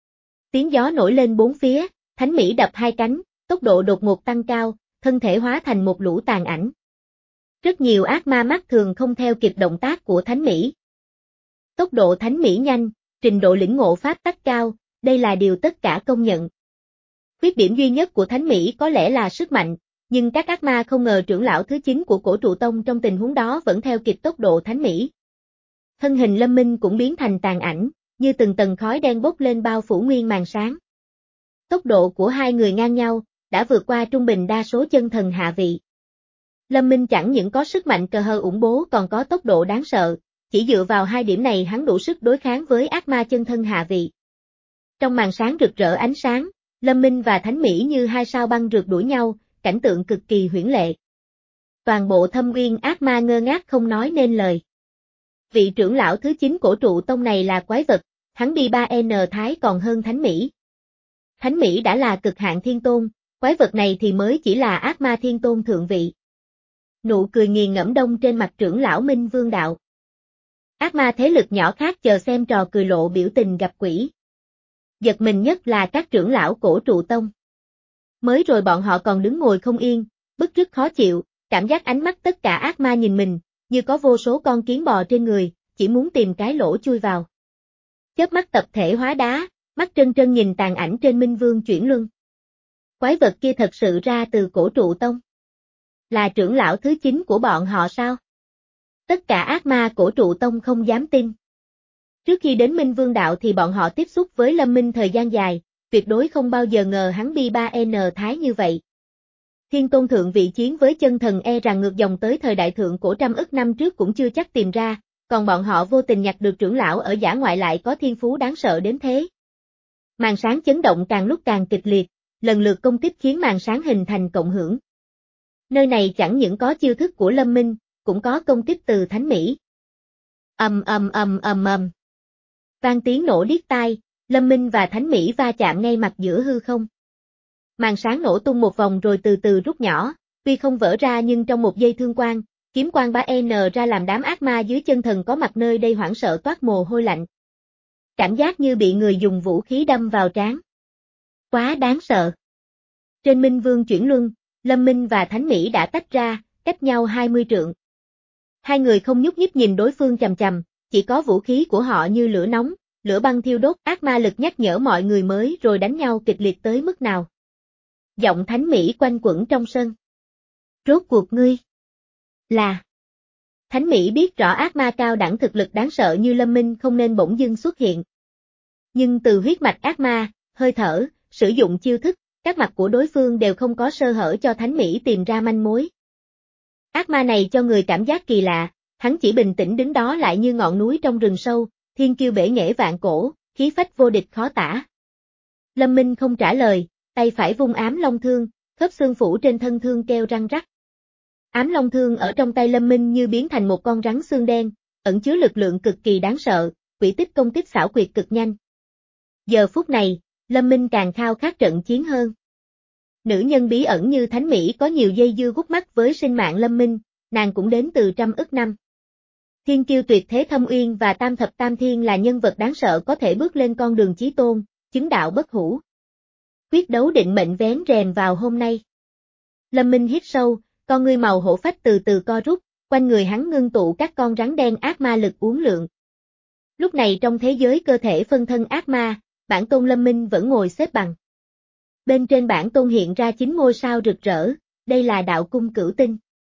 Tiếng gió nổi lên bốn phía, Thánh Mỹ đập hai cánh, tốc độ đột ngột tăng cao, thân thể hóa thành một lũ tàn ảnh. Rất nhiều ác ma mắt thường không theo kịp động tác của Thánh Mỹ. Tốc độ Thánh Mỹ nhanh, trình độ lĩnh ngộ pháp tắc cao, đây là điều tất cả công nhận. Khuyết điểm duy nhất của Thánh Mỹ có lẽ là sức mạnh, nhưng các ác ma không ngờ trưởng lão thứ chín của Cổ Trụ Tông trong tình huống đó vẫn theo kịp tốc độ Thánh Mỹ. Thân hình Lâm Minh cũng biến thành tàn ảnh, như từng tầng khói đen bốc lên bao phủ nguyên màn sáng. Tốc độ của hai người ngang nhau, đã vượt qua trung bình đa số chân thần hạ vị. Lâm Minh chẳng những có sức mạnh cờ hờ ủng bố còn có tốc độ đáng sợ, chỉ dựa vào hai điểm này hắn đủ sức đối kháng với ác ma chân thân hạ vị. Trong màn sáng rực rỡ ánh sáng, Lâm Minh và Thánh Mỹ như hai sao băng rượt đuổi nhau, cảnh tượng cực kỳ huyễn lệ. Toàn bộ Thâm Uyên ác ma ngơ ngác không nói nên lời. Vị trưởng lão thứ chín Cổ Trụ Tông này là quái vật, hắn đi ba N thái còn hơn Thánh Mỹ. Thánh Mỹ đã là cực hạn thiên tôn, quái vật này thì mới chỉ là ác ma thiên tôn thượng vị. Nụ cười nghiền ngẫm đông trên mặt trưởng lão Minh Vương Đạo. Ác ma thế lực nhỏ khác chờ xem trò cười lộ biểu tình gặp quỷ. Giật mình nhất là các trưởng lão cổ trụ tông. Mới rồi bọn họ còn đứng ngồi không yên, bức rứt khó chịu, cảm giác ánh mắt tất cả ác ma nhìn mình, như có vô số con kiến bò trên người, chỉ muốn tìm cái lỗ chui vào. Chớp mắt tập thể hóa đá, mắt trân trân nhìn tàn ảnh trên Minh Vương chuyển luân. Quái vật kia thật sự ra từ cổ trụ tông. Là trưởng lão thứ chín của bọn họ sao? Tất cả ác ma cổ trụ tông không dám tin. Trước khi đến Minh Vương đạo thì bọn họ tiếp xúc với Lâm Minh thời gian dài, tuyệt đối không bao giờ ngờ hắn bi ba N thái như vậy. Thiên Tôn thượng vị chiến với chân thần e rằng ngược dòng tới thời đại thượng cổ trăm ức năm trước cũng chưa chắc tìm ra, còn bọn họ vô tình nhặt được trưởng lão ở dã ngoại lại có thiên phú đáng sợ đến thế. Màn sáng chấn động càng lúc càng kịch liệt, lần lượt công kích khiến màn sáng hình thành cộng hưởng. Nơi này chẳng những có chiêu thức của Lâm Minh, cũng có công kích từ Thánh Mỹ. Ầm ầm ầm ầm ầm. Vang tiếng nổ điếc tai, Lâm Minh và Thánh Mỹ va chạm ngay mặt giữa hư không. Màn sáng nổ tung một vòng rồi từ từ rút nhỏ, tuy không vỡ ra nhưng trong một giây thương quang, kiếm quang bá N ra làm đám ác ma dưới chân thần có mặt nơi đây hoảng sợ toát mồ hôi lạnh. Cảm giác như bị người dùng vũ khí đâm vào trán. Quá đáng sợ. Trên Minh Vương chuyển luân, Lâm Minh và Thánh Mỹ đã tách ra, cách nhau hai mươi trượng. Hai người không nhúc nhích nhìn đối phương chằm chằm, chỉ có vũ khí của họ như lửa nóng, lửa băng thiêu đốt, ác ma lực nhắc nhở mọi người mới rồi đánh nhau kịch liệt tới mức nào. Giọng Thánh Mỹ quanh quẩn trong sân. Rốt cuộc ngươi là... Thánh Mỹ biết rõ ác ma cao đẳng thực lực đáng sợ như Lâm Minh không nên bỗng dưng xuất hiện. Nhưng từ huyết mạch ác ma, hơi thở, sử dụng chiêu thức, các mặt của đối phương đều không có sơ hở cho Thánh Mỹ tìm ra manh mối. Ác ma này cho người cảm giác kỳ lạ, hắn chỉ bình tĩnh đứng đó lại như ngọn núi trong rừng sâu, thiên kiêu bể nghệ vạn cổ, khí phách vô địch khó tả. Lâm Minh không trả lời, tay phải vung ám long thương, khớp xương phủ trên thân thương kêu răng rắc. Ám long thương ở trong tay Lâm Minh như biến thành một con rắn xương đen, ẩn chứa lực lượng cực kỳ đáng sợ, quỹ tích công kích xảo quyệt cực nhanh. Giờ phút này, Lâm Minh càng khao khát trận chiến hơn. Nữ nhân bí ẩn như Thánh Mỹ có nhiều dây dưa gút mắt với sinh mạng Lâm Minh, nàng cũng đến từ trăm ức năm. Thiên kiêu tuyệt thế Thâm Uyên và Tam Thập Tam Thiên là nhân vật đáng sợ có thể bước lên con đường chí tôn, chứng đạo bất hủ. Quyết đấu định mệnh vén rèm vào hôm nay. Lâm Minh hít sâu, con ngươi màu hổ phách từ từ co rút, quanh người hắn ngưng tụ các con rắn đen ác ma lực uốn lượn. Lúc này trong thế giới cơ thể phân thân ác ma, bản tôn Lâm Minh vẫn ngồi xếp bằng. Bên trên bản tôn hiện ra chín ngôi sao rực rỡ, đây là đạo cung cửu tinh.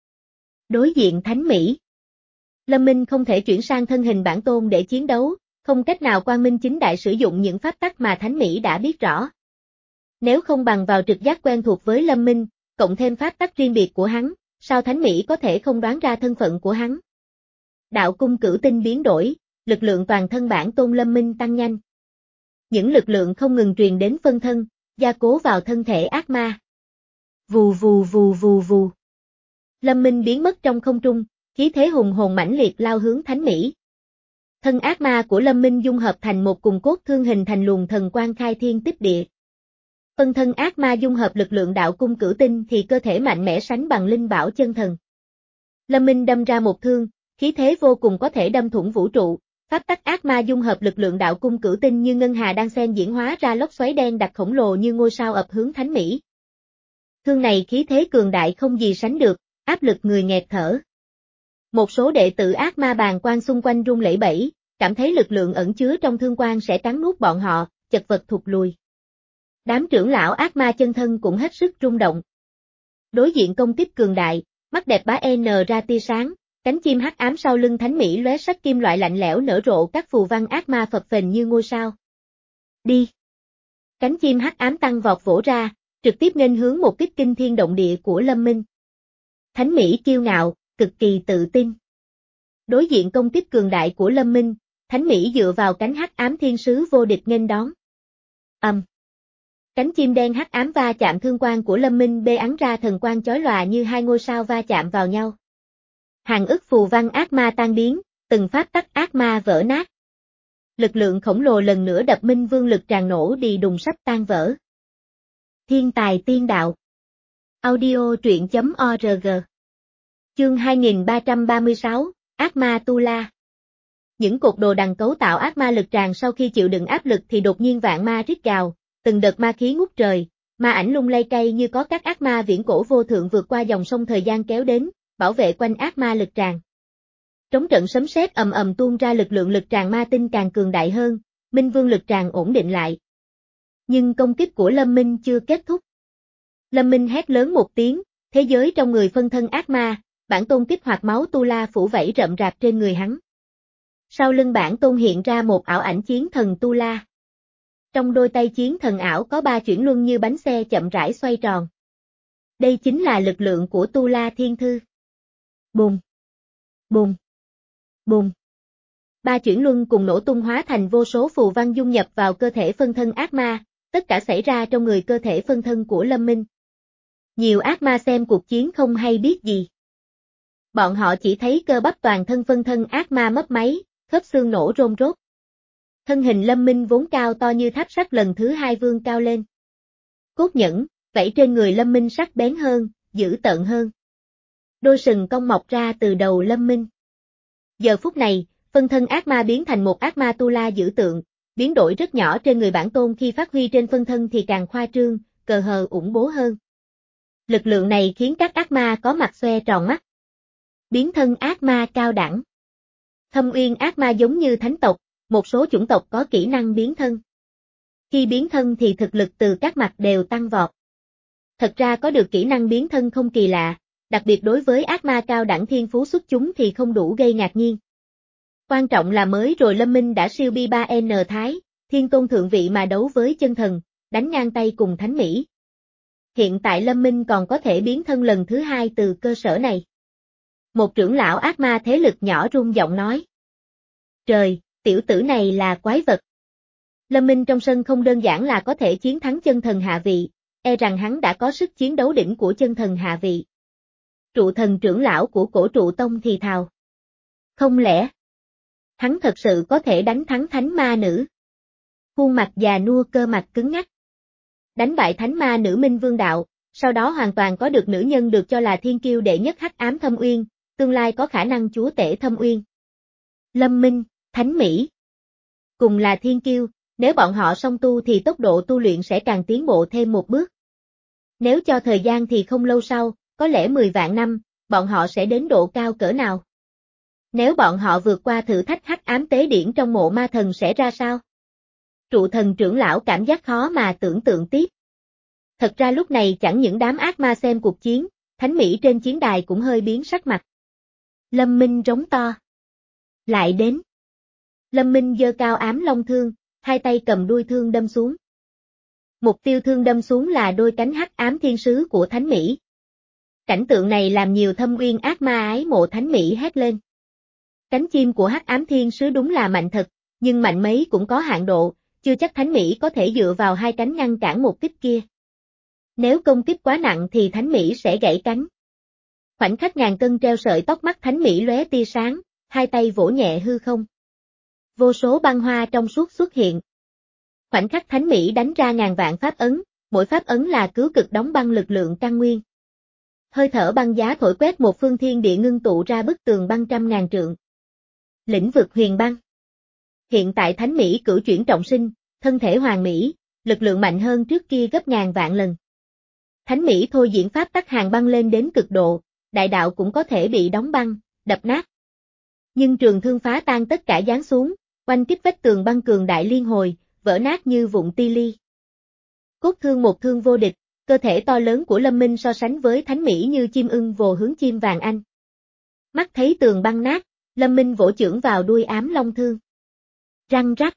Đối diện Thánh Mỹ. Lâm Minh không thể chuyển sang thân hình bản tôn để chiến đấu, không cách nào quang minh chính đại sử dụng những pháp tắc mà Thánh Mỹ đã biết rõ. Nếu không bằng vào trực giác quen thuộc với Lâm Minh, cộng thêm pháp tắc riêng biệt của hắn, sao Thánh Mỹ có thể không đoán ra thân phận của hắn? Đạo cung cửu tinh biến đổi, lực lượng toàn thân bản tôn Lâm Minh tăng nhanh. Những lực lượng không ngừng truyền đến phân thân, gia cố vào thân thể ác ma. Vù vù vù vù vù. Lâm Minh biến mất trong không trung, khí thế hùng hồn mãnh liệt lao hướng Thánh Mỹ. Thân ác ma của Lâm Minh dung hợp thành một cùng cốt thương hình thành luồng thần quang khai thiên tích địa. Phân thân ác ma dung hợp lực lượng đạo cung cửu tinh thì cơ thể mạnh mẽ sánh bằng linh bảo chân thần. Lâm Minh đâm ra một thương, khí thế vô cùng có thể đâm thủng vũ trụ, pháp tắc ác ma dung hợp lực lượng đạo cung cửu tinh như ngân hà đan xen diễn hóa ra lốc xoáy đen đặc khổng lồ như ngôi sao ập hướng Thánh Mỹ. Thương này khí thế cường đại không gì sánh được, áp lực người nghẹt thở. Một số đệ tử ác ma bàn quan xung quanh run lẩy bẩy, cảm thấy lực lượng ẩn chứa trong thương quan sẽ cắn nuốt bọn họ, chật vật thụt lùi. Đám trưởng lão ác ma chân thân cũng hết sức rung động. Đối diện công kích cường đại, mắt đẹp bá N ra tia sáng, cánh chim hắc ám sau lưng Thánh Mỹ lóe sắc kim loại lạnh lẽo nở rộ các phù văn ác ma phập phềnh như ngôi sao. Đi! Cánh chim hắc ám tăng vọt vỗ ra, trực tiếp nghênh hướng một kích kinh thiên động địa của Lâm Minh. Thánh Mỹ kiêu ngạo, cực kỳ tự tin. Đối diện công kích cường đại của Lâm Minh, Thánh Mỹ dựa vào cánh hắc ám thiên sứ vô địch nghênh đón. Ầm. Um. Cánh chim đen hắc ám va chạm thương quang của Lâm Minh bê ắn ra thần quang chói lòa như hai ngôi sao va chạm vào nhau. Hàng ức phù văn ác ma tan biến, từng pháp tắc ác ma vỡ nát. Lực lượng khổng lồ lần nữa đập Minh Vương lực tràn nổ đi đùng sắp tan vỡ. Thiên tài tiên đạo. Audio truyện chấm org. Chương hai nghìn ba trăm ba mươi sáu, Ác ma Tu La. Những cột đồ đằng cấu tạo ác ma lực tràn sau khi chịu đựng áp lực thì đột nhiên vạn ma rít gào, từng đợt ma khí ngút trời, ma ảnh lung lay cay như có các ác ma viễn cổ vô thượng vượt qua dòng sông thời gian kéo đến, bảo vệ quanh ác ma lực tràn. Trống trận sấm sét ầm ầm tuôn ra, lực lượng lực tràn ma tinh càng cường đại hơn, Minh Vương lực tràn ổn định lại. Nhưng công kích của Lâm Minh chưa kết thúc. Lâm Minh hét lớn một tiếng, thế giới trong người phân thân ác ma, bản tôn kích hoạt máu tu la phủ vẫy rậm rạp trên người hắn. Sau lưng bản tôn hiện ra một ảo ảnh chiến thần tu la. Trong đôi tay chiến thần ảo có ba chuyển luân như bánh xe chậm rãi xoay tròn. Đây chính là lực lượng của tu la thiên thư. Bùng! Bùng! Bùng! Ba chuyển luân cùng nổ tung hóa thành vô số phù văn dung nhập vào cơ thể phân thân ác ma, tất cả xảy ra trong người cơ thể phân thân của Lâm Minh. Nhiều ác ma xem cuộc chiến không hay biết gì. Bọn họ chỉ thấy cơ bắp toàn thân phân thân ác ma mấp máy, khớp xương nổ rôm rốt. Thân hình Lâm Minh vốn cao to như tháp sắt lần thứ hai vươn cao lên. Cốt nhẫn, vảy trên người Lâm Minh sắc bén hơn, dữ tợn hơn. Đôi sừng cong mọc ra từ đầu Lâm Minh. Giờ phút này, phân thân ác ma biến thành một ác ma tu la dữ tượng, biến đổi rất nhỏ trên người bản tôn, khi phát huy trên phân thân thì càng khoa trương, cờ hờ ủng bố hơn. Lực lượng này khiến các ác ma có mặt xoe tròn mắt. Biến thân ác ma cao đẳng. Thâm Uyên ác ma giống như thánh tộc, một số chủng tộc có kỹ năng biến thân. Khi biến thân thì thực lực từ các mặt đều tăng vọt. Thật ra có được kỹ năng biến thân không kỳ lạ, đặc biệt đối với ác ma cao đẳng thiên phú xuất chúng thì không đủ gây ngạc nhiên. Quan trọng là mới rồi Lâm Minh đã siêu bi ba N Thái, thiên tôn thượng vị mà đấu với chân thần, đánh ngang tay cùng Thánh Mỹ. Hiện tại Lâm Minh còn có thể biến thân lần thứ hai từ cơ sở này. Một trưởng lão ác ma thế lực nhỏ run giọng nói. Trời, tiểu tử này là quái vật. Lâm Minh trong sân không đơn giản là có thể chiến thắng chân thần hạ vị, e rằng hắn đã có sức chiến đấu đỉnh của chân thần hạ vị. Trụ thần trưởng lão của cổ trụ tông thì thào. Không lẽ hắn thật sự có thể đánh thắng thánh ma nữ? Khuôn mặt già nua cơ mặt cứng ngắc. Đánh bại thánh ma nữ Minh Vương đạo, sau đó hoàn toàn có được nữ nhân được cho là thiên kiêu đệ nhất hắc ám Thâm Uyên, tương lai có khả năng chúa tể Thâm Uyên. Lâm Minh, Thánh Mỹ. Cùng là thiên kiêu, nếu bọn họ song tu thì tốc độ tu luyện sẽ càng tiến bộ thêm một bước. Nếu cho thời gian thì không lâu sau, có lẽ mười vạn năm, bọn họ sẽ đến độ cao cỡ nào? Nếu bọn họ vượt qua thử thách hắc ám tế điển trong mộ ma thần sẽ ra sao? Trụ thần trưởng lão cảm giác khó mà tưởng tượng tiếp. Thật ra lúc này chẳng những đám ác ma xem cuộc chiến, Thánh Mỹ trên chiến đài cũng hơi biến sắc mặt. Lâm Minh rống to. Lại đến. Lâm Minh giơ cao ám long thương, hai tay cầm đuôi thương đâm xuống. Mục tiêu thương đâm xuống là đôi cánh hắc ám thiên sứ của Thánh Mỹ. Cảnh tượng này làm nhiều Thâm Uyên ác ma ái mộ Thánh Mỹ hét lên. Cánh chim của hắc ám thiên sứ đúng là mạnh thật, nhưng mạnh mấy cũng có hạn độ, chưa chắc Thánh Mỹ có thể dựa vào hai cánh ngăn cản một kích kia. Nếu công kích quá nặng thì Thánh Mỹ sẽ gãy cánh. Khoảnh khắc ngàn cân treo sợi tóc, mắt Thánh Mỹ lóe tia sáng, hai tay vỗ nhẹ hư không. Vô số băng hoa trong suốt xuất hiện. Khoảnh khắc Thánh Mỹ đánh ra ngàn vạn pháp ấn, mỗi pháp ấn là cứu cực đóng băng lực lượng căn nguyên. Hơi thở băng giá thổi quét một phương thiên địa, ngưng tụ ra bức tường băng trăm ngàn trượng. Lĩnh vực huyền băng. Hiện tại Thánh Mỹ cửu chuyển trọng sinh, thân thể hoàn mỹ, lực lượng mạnh hơn trước kia gấp ngàn vạn lần. Thánh Mỹ thôi diễn pháp tắc hàng băng lên đến cực độ, đại đạo cũng có thể bị đóng băng, đập nát. Nhưng trường thương phá tan tất cả giáng xuống, oanh kích vách tường băng cường đại liên hồi, vỡ nát như vụn ti ly. Cốt thương một thương vô địch, cơ thể to lớn của Lâm Minh so sánh với Thánh Mỹ như chim ưng vồ hướng chim vàng anh. Mắt thấy tường băng nát, Lâm Minh vỗ chưởng vào đuôi ám long thương. Răng rắc.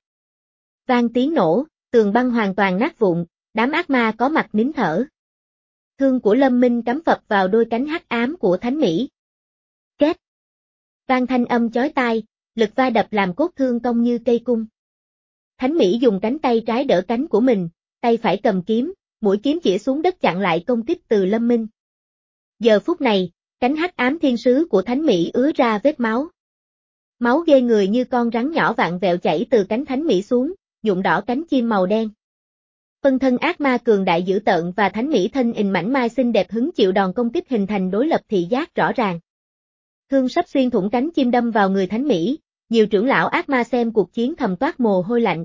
Vang tiếng nổ, tường băng hoàn toàn nát vụn, đám ác ma có mặt nín thở. Thương của Lâm Minh cắm phập vào đôi cánh hắc ám của Thánh Mỹ. Két. Vang thanh âm chói tai, lực va đập làm cốt thương cong như cây cung. Thánh Mỹ dùng cánh tay trái đỡ cánh của mình, tay phải cầm kiếm, mũi kiếm chĩa xuống đất chặn lại công kích từ Lâm Minh. Giờ phút này, cánh hắc ám thiên sứ của Thánh Mỹ ứa ra vết máu. Máu ghê người như con rắn nhỏ vạn vẹo chảy từ cánh Thánh Mỹ xuống, nhuộm đỏ cánh chim màu đen. Phân thân ác ma cường đại dữ tợn và Thánh Mỹ thân hình mảnh mai xinh đẹp hứng chịu đòn công kích hình thành đối lập thị giác rõ ràng. Thương sắp xuyên thủng cánh chim đâm vào người Thánh Mỹ, nhiều trưởng lão ác ma xem cuộc chiến thầm toát mồ hôi lạnh.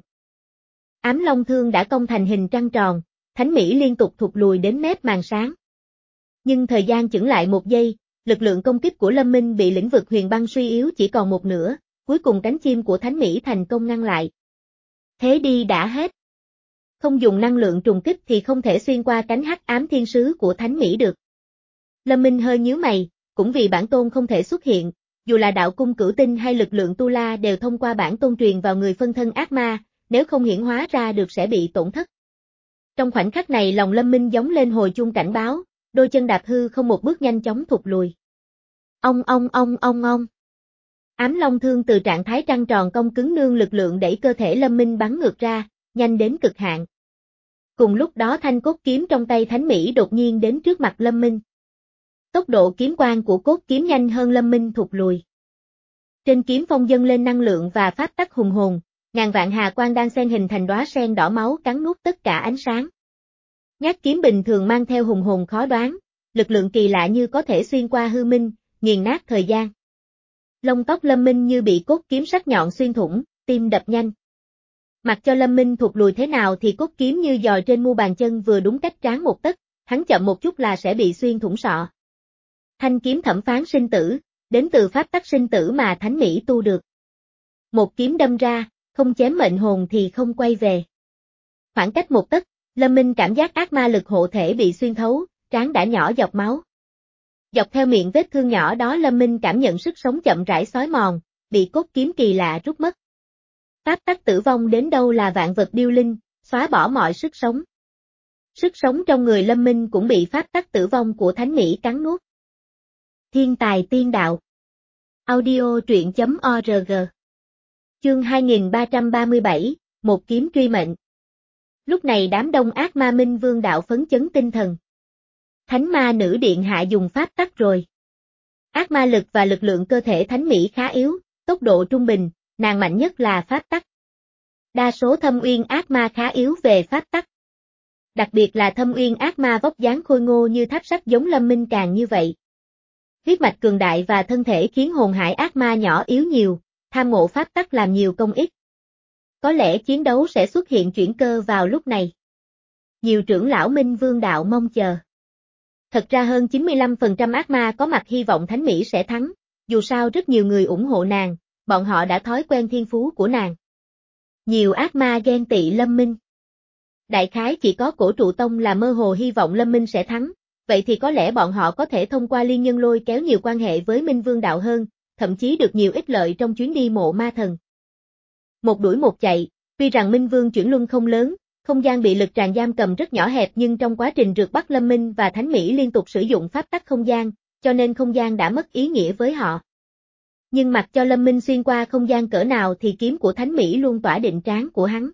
Ám Long Thương đã cong thành hình trăng tròn, Thánh Mỹ liên tục thụt lùi đến mép màn sáng. Nhưng thời gian chững lại một giây, lực lượng công kích của Lâm Minh bị lĩnh vực huyền băng suy yếu chỉ còn một nửa, cuối cùng cánh chim của Thánh Mỹ thành công ngăn lại. Thế đi đã hết. Không dùng năng lượng trùng kích thì không thể xuyên qua cánh hắc ám thiên sứ của Thánh Mỹ được. Lâm Minh hơi nhíu mày, cũng vì bản tôn không thể xuất hiện, dù là đạo cung cửu tinh hay lực lượng tu la đều thông qua bản tôn truyền vào người phân thân ác ma, nếu không hiển hóa ra được sẽ bị tổn thất. Trong khoảnh khắc này lòng Lâm Minh giống lên hồi chuông cảnh báo, đôi chân đạp hư không một bước nhanh chóng thụt lùi. Ong ong ong ong ong. Ám Long Thương từ trạng thái trăng tròn cong cứng nương lực lượng đẩy cơ thể Lâm Minh bắn ngược ra, nhanh đến cực hạn. Cùng lúc đó thanh cốt kiếm trong tay Thánh Mỹ đột nhiên đến trước mặt Lâm Minh. Tốc độ kiếm quang của cốt kiếm nhanh hơn Lâm Minh thụt lùi. Trên kiếm phong dâng lên năng lượng và pháp tắc hùng hồn, ngàn vạn hà quang đan xen hình thành đóa sen đỏ máu cắn nuốt tất cả ánh sáng. Nhát kiếm bình thường mang theo hùng hồn khó đoán, lực lượng kỳ lạ như có thể xuyên qua hư minh, nghiền nát thời gian. Lông tóc Lâm Minh như bị cốt kiếm sắc nhọn xuyên thủng, tim đập nhanh. Mặc cho Lâm Minh thụt lùi thế nào thì cốt kiếm như giòi trên mu bàn chân vừa đúng cách tráng một tấc, hắn chậm một chút là sẽ bị xuyên thủng sọ. Thanh kiếm thẩm phán sinh tử, đến từ pháp tắc sinh tử mà Thánh Mỹ tu được. Một kiếm đâm ra, không chém mệnh hồn thì không quay về. Khoảng cách một tấc, Lâm Minh cảm giác ác ma lực hộ thể bị xuyên thấu, trán đã nhỏ dọc máu. Dọc theo miệng vết thương nhỏ đó Lâm Minh cảm nhận sức sống chậm rãi xói mòn, bị cốt kiếm kỳ lạ rút mất. Pháp tắc tử vong đến đâu là vạn vật điêu linh, xóa bỏ mọi sức sống. Sức sống trong người Lâm Minh cũng bị pháp tắc tử vong của Thánh Mỹ cắn nuốt. Thiên tài tiên đạo. Audio truyện chấm org. Chương hai nghìn ba trăm ba mươi bảy, một kiếm truy mệnh. Lúc này đám đông ác ma minh vương đạo phấn chấn tinh thần. Thánh ma nữ điện hạ dùng pháp tắc rồi. Ác ma lực và lực lượng cơ thể Thánh Mỹ khá yếu, tốc độ trung bình, nàng mạnh nhất là pháp tắc. Đa số thâm uyên ác ma khá yếu về pháp tắc. Đặc biệt là thâm uyên ác ma vóc dáng khôi ngô như tháp sắt giống Lâm Minh càng như vậy. Huyết mạch cường đại và thân thể khiến hồn hải ác ma nhỏ yếu nhiều, tham ngộ pháp tắc làm nhiều công ích. Có lẽ chiến đấu sẽ xuất hiện chuyển cơ vào lúc này. Nhiều trưởng lão minh vương đạo mong chờ. Thật ra hơn chín mươi lăm phần trăm ác ma có mặt hy vọng Thánh Mỹ sẽ thắng, dù sao rất nhiều người ủng hộ nàng, bọn họ đã thói quen thiên phú của nàng. Nhiều ác ma ghen tị Lâm Minh. Đại khái chỉ có Cổ Trụ Tông là mơ hồ hy vọng Lâm Minh sẽ thắng, vậy thì có lẽ bọn họ có thể thông qua liên nhân lôi kéo nhiều quan hệ với Minh Vương đạo hơn, thậm chí được nhiều ích lợi trong chuyến đi mộ ma thần. Một đuổi một chạy, tuy rằng Minh Vương chuyển luân không lớn, không gian bị lực tràn giam cầm rất nhỏ hẹp nhưng trong quá trình rượt bắt Lâm Minh và Thánh Mỹ liên tục sử dụng pháp tắc không gian, cho nên không gian đã mất ý nghĩa với họ. Nhưng mặc cho Lâm Minh xuyên qua không gian cỡ nào thì kiếm của Thánh Mỹ luôn tỏa định trán của hắn.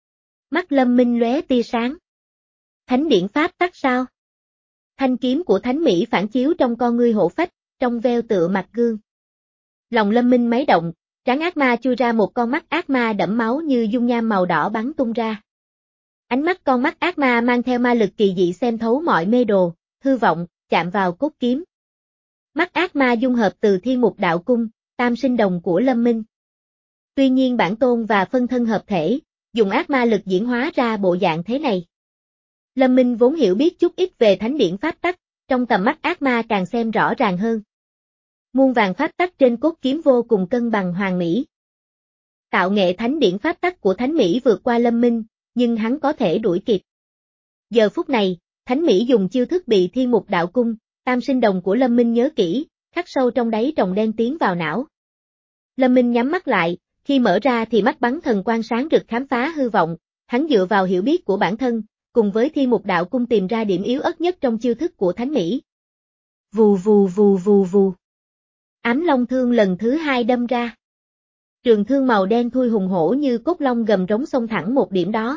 Mắt Lâm Minh lóe tia sáng. Thánh điển pháp tắc sao? Thanh kiếm của Thánh Mỹ phản chiếu trong con ngươi hổ phách, trong veo tựa mặt gương. Lòng Lâm Minh máy động, trán ác ma chui ra một con mắt ác ma đẫm máu như dung nham màu đỏ bắn tung ra. Ánh mắt con mắt ác ma mang theo ma lực kỳ dị xem thấu mọi mê đồ, hư vọng, chạm vào cốt kiếm. Mắt ác ma dung hợp từ thiên mục đạo cung, tam sinh đồng của Lâm Minh. Tuy nhiên bản tôn và phân thân hợp thể, dùng ác ma lực diễn hóa ra bộ dạng thế này. Lâm Minh vốn hiểu biết chút ít về thánh điển pháp tắc, trong tầm mắt ác ma càng xem rõ ràng hơn. Muôn vàng pháp tắc trên cốt kiếm vô cùng cân bằng hoàn mỹ. Tạo nghệ thánh điển pháp tắc của Thánh Mỹ vượt qua Lâm Minh, nhưng hắn có thể đuổi kịp. Giờ phút này, Thánh Mỹ dùng chiêu thức bị thiên mục đạo cung, tam sinh đồng của Lâm Minh nhớ kỹ, khắc sâu trong đáy tròng đen tiến vào não. Lâm Minh nhắm mắt lại, khi mở ra thì mắt bắn thần quang sáng rực khám phá hư vọng, hắn dựa vào hiểu biết của bản thân, cùng với thiên mục đạo cung tìm ra điểm yếu ớt nhất trong chiêu thức của Thánh Mỹ. Vù vù vù vù vù. Ám long thương lần thứ hai đâm ra. Trường thương màu đen thui hùng hổ như cốt long gầm rống xông thẳng một điểm đó.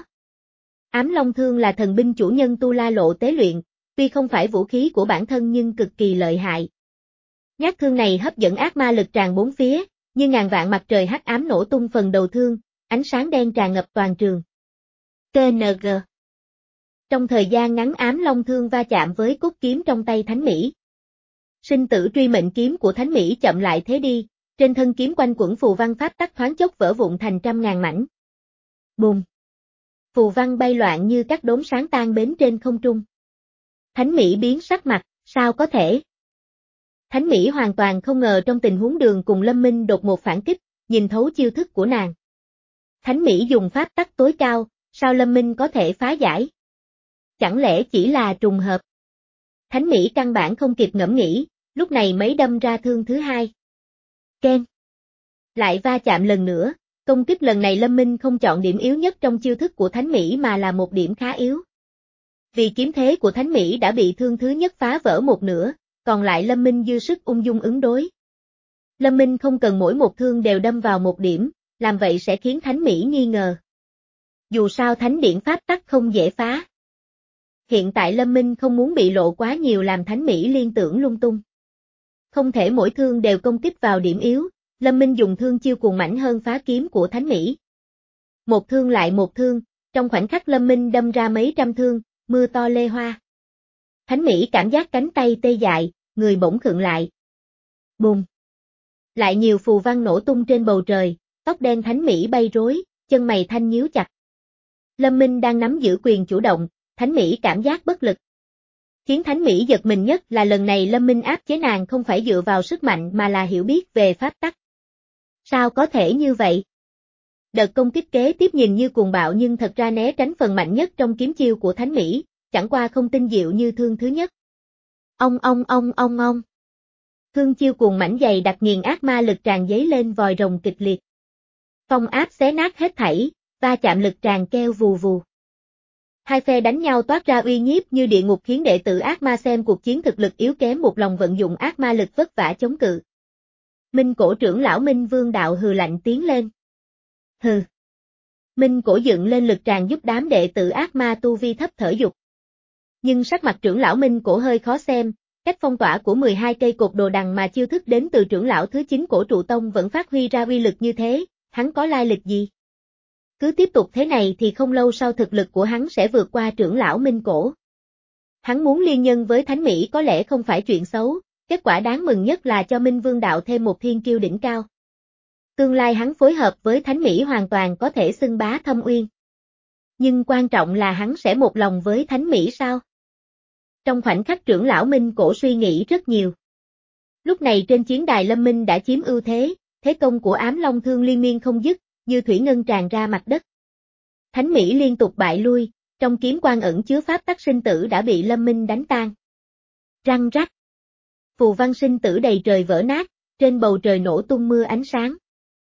Ám long thương là thần binh chủ nhân Tu La Lộ tế luyện, tuy không phải vũ khí của bản thân nhưng cực kỳ lợi hại. Nhát thương này hấp dẫn ác ma lực tràn bốn phía, như ngàn vạn mặt trời hắc ám nổ tung phần đầu thương, ánh sáng đen tràn ngập toàn trường. tê en giê. Trong thời gian ngắn ám long thương va chạm với cốt kiếm trong tay Thánh Mỹ. Sinh tử truy mệnh kiếm của Thánh Mỹ chậm lại thế đi, Trên thân kiếm quanh quẩn phù văn pháp tắc thoáng chốc vỡ vụn thành trăm ngàn mảnh. Bùm! Phù văn bay loạn như các đốm sáng tan bến trên không trung. Thánh Mỹ biến sắc mặt, sao có thể? Thánh Mỹ hoàn toàn không ngờ trong tình huống Đường cùng Lâm Minh đột một phản kích, nhìn thấu chiêu thức của nàng. Thánh Mỹ dùng pháp tắc tối cao, sao Lâm Minh có thể phá giải? Chẳng lẽ chỉ là trùng hợp? Thánh Mỹ căn bản không kịp ngẫm nghĩ, lúc này mới đâm ra thương thứ hai. Ken! Lại va chạm lần nữa, công kích lần này Lâm Minh không chọn điểm yếu nhất trong chiêu thức của Thánh Mỹ mà là một điểm khá yếu. Vì kiếm thế của Thánh Mỹ đã bị thương thứ nhất phá vỡ một nửa, còn lại Lâm Minh dư sức ung dung ứng đối. Lâm Minh không cần mỗi một thương đều đâm vào một điểm, làm vậy sẽ khiến Thánh Mỹ nghi ngờ. Dù sao Thánh Điển pháp tắc không dễ phá. Hiện tại Lâm Minh không muốn bị lộ quá nhiều làm Thánh Mỹ liên tưởng lung tung. Không thể mỗi thương đều công kích vào điểm yếu, Lâm Minh dùng thương chiêu cuồng mãnh hơn phá kiếm của Thánh Mỹ. Một thương lại một thương, trong khoảnh khắc Lâm Minh đâm ra mấy trăm thương, mưa to lê hoa. Thánh Mỹ cảm giác cánh tay tê dại, người bỗng khựng lại. Bùm! Lại nhiều phù văn nổ tung trên bầu trời, tóc đen Thánh Mỹ bay rối, chân mày thanh nhíu chặt. Lâm Minh đang nắm giữ quyền chủ động, Thánh Mỹ cảm giác bất lực. Khiến Thánh Mỹ giật mình nhất là lần này Lâm Minh áp chế nàng không phải dựa vào sức mạnh mà là hiểu biết về pháp tắc. Sao có thể như vậy? Đợt công kích kế tiếp nhìn như cuồng bạo nhưng thật ra né tránh phần mạnh nhất trong kiếm chiêu của Thánh Mỹ, chẳng qua không tinh diệu như thương thứ nhất. Ông ông ông ông ông. Thương chiêu cuồng mãnh dày đặc nghiền ác ma lực tràn dấy lên vòi rồng kịch liệt. Phong áp xé nát hết thảy, va chạm lực tràn keo vù vù. Hai phe đánh nhau toát ra uy nhiếp như địa ngục khiến đệ tử ác ma xem cuộc chiến thực lực yếu kém một lòng vận dụng ác ma lực vất vả chống cự. Minh Cổ trưởng lão Minh Vương đạo hừ lạnh tiến lên. Hừ. Minh Cổ dựng lên lực tràn giúp đám đệ tử ác ma tu vi thấp thở dục. Nhưng sắc mặt trưởng lão Minh Cổ hơi khó xem, cách phong tỏa của mười hai cây cột đồ đằng mà chiêu thức đến từ trưởng lão thứ chín Cổ Trụ Tông vẫn phát huy ra uy lực như thế, hắn có lai lịch gì? Cứ tiếp tục thế này thì không lâu sau thực lực của hắn sẽ vượt qua trưởng lão Minh Cổ. Hắn muốn liên nhân với Thánh Mỹ có lẽ không phải chuyện xấu, kết quả đáng mừng nhất là cho Minh Vương đạo thêm một thiên kiêu đỉnh cao. Tương lai hắn phối hợp với Thánh Mỹ hoàn toàn có thể xưng bá thâm uyên. Nhưng quan trọng là hắn sẽ một lòng với Thánh Mỹ sao? Trong khoảnh khắc trưởng lão Minh Cổ suy nghĩ rất nhiều. Lúc này trên chiến đài Lâm Minh đã chiếm ưu thế, thế công của Ám Long Thương liên miên không dứt, như thủy ngân tràn ra mặt đất. Thánh Mỹ liên tục bại lui, trong kiếm quang ẩn chứa pháp tắc sinh tử đã bị Lâm Minh đánh tan. Răng rắc. Phù văn sinh tử đầy trời vỡ nát, trên bầu trời nổ tung mưa ánh sáng.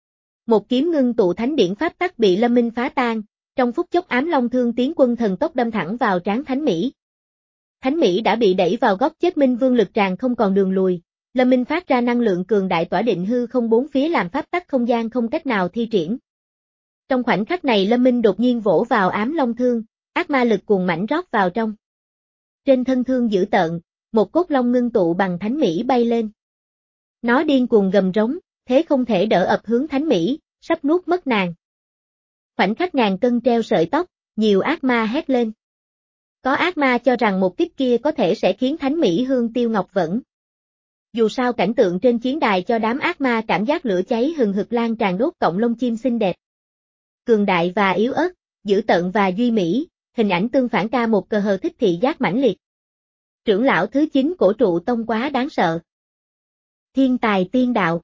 Một kiếm ngưng tụ thánh điển pháp tắc bị Lâm Minh phá tan, trong phút chốc Ám Long Thương tiến quân thần tốc đâm thẳng vào trán Thánh Mỹ. Thánh Mỹ đã bị đẩy vào góc chết, Minh Vương lực tràn không còn đường lùi, Lâm Minh phát ra năng lượng cường đại tỏa định hư không bốn phía làm pháp tắc không gian không cách nào thi triển. Trong khoảnh khắc này Lâm Minh đột nhiên vỗ vào Ám Long Thương, ác ma lực cuồng mãnh rót vào trong. Trên thân thương dữ tợn, một cốt long ngưng tụ bằng Thánh Mỹ bay lên. Nó điên cuồng gầm rống, thế không thể đỡ ập hướng Thánh Mỹ, sắp nuốt mất nàng. Khoảnh khắc ngàn cân treo sợi tóc, nhiều ác ma hét lên. Có ác ma cho rằng một kích kia có thể sẽ khiến Thánh Mỹ hương tiêu ngọc vẫn. Dù sao cảnh tượng trên chiến đài cho đám ác ma cảm giác lửa cháy hừng hực lan tràn đốt cọng lông chim xinh đẹp. Cường đại và yếu ớt, dữ tợn và duy mỹ, hình ảnh tương phản ca một cờ hờ thích thị giác mãnh liệt. Trưởng lão thứ chín Cổ Trụ Tông quá đáng sợ. Thiên tài tiên đạo.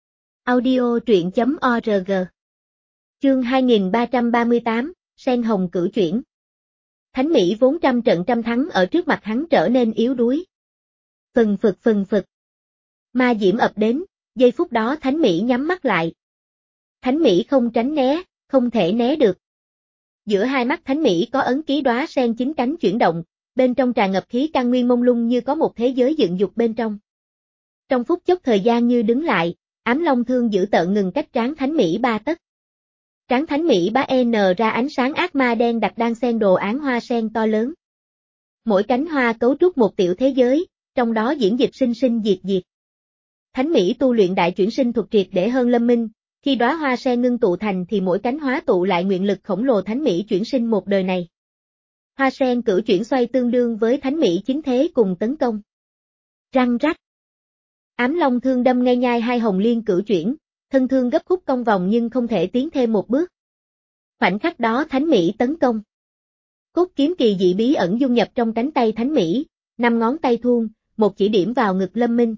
Audio truyện chấm org. Chương hai nghìn ba trăm ba mươi tám, Sen Hồng cửu chuyển. Thánh Mỹ vốn trăm trận trăm thắng ở trước mặt hắn trở nên yếu đuối. Phừng phực phừng phực. Ma diễm ập đến, giây phút đó Thánh Mỹ nhắm mắt lại. Thánh Mỹ không tránh né, không thể né được. Giữa hai mắt Thánh Mỹ có ấn ký đóa sen chín cánh chuyển động, bên trong tràn ngập khí căn nguyên mông lung như có một thế giới dựng dục bên trong. Trong phút chốc thời gian như đứng lại, Ám Long Thương dữ tợn ngừng cách trán Thánh Mỹ ba tấc. Trán Thánh Mỹ bá n ra ánh sáng ác ma đen đặc đan xen đồ án hoa sen to lớn. Mỗi cánh hoa cấu trúc một tiểu thế giới, trong đó diễn dịch sinh sinh diệt diệt. Thánh Mỹ tu luyện đại chuyển sinh thuật triệt để hơn Lâm Minh, khi đóa hoa sen ngưng tụ thành thì mỗi cánh hóa tụ lại nguyện lực khổng lồ Thánh Mỹ chuyển sinh một đời này. Hoa sen cửu chuyển xoay tương đương với Thánh Mỹ chính thế cùng tấn công. Răng rắc. Ám long thương đâm ngay nhai hai hồng liên cửu chuyển, thân thương gấp khúc cong vòng nhưng không thể tiến thêm một bước. Khoảnh khắc đó Thánh Mỹ tấn công. Cốt kiếm kỳ dị bí ẩn dung nhập trong cánh tay Thánh Mỹ, năm ngón tay thuôn, một chỉ điểm vào ngực Lâm Minh.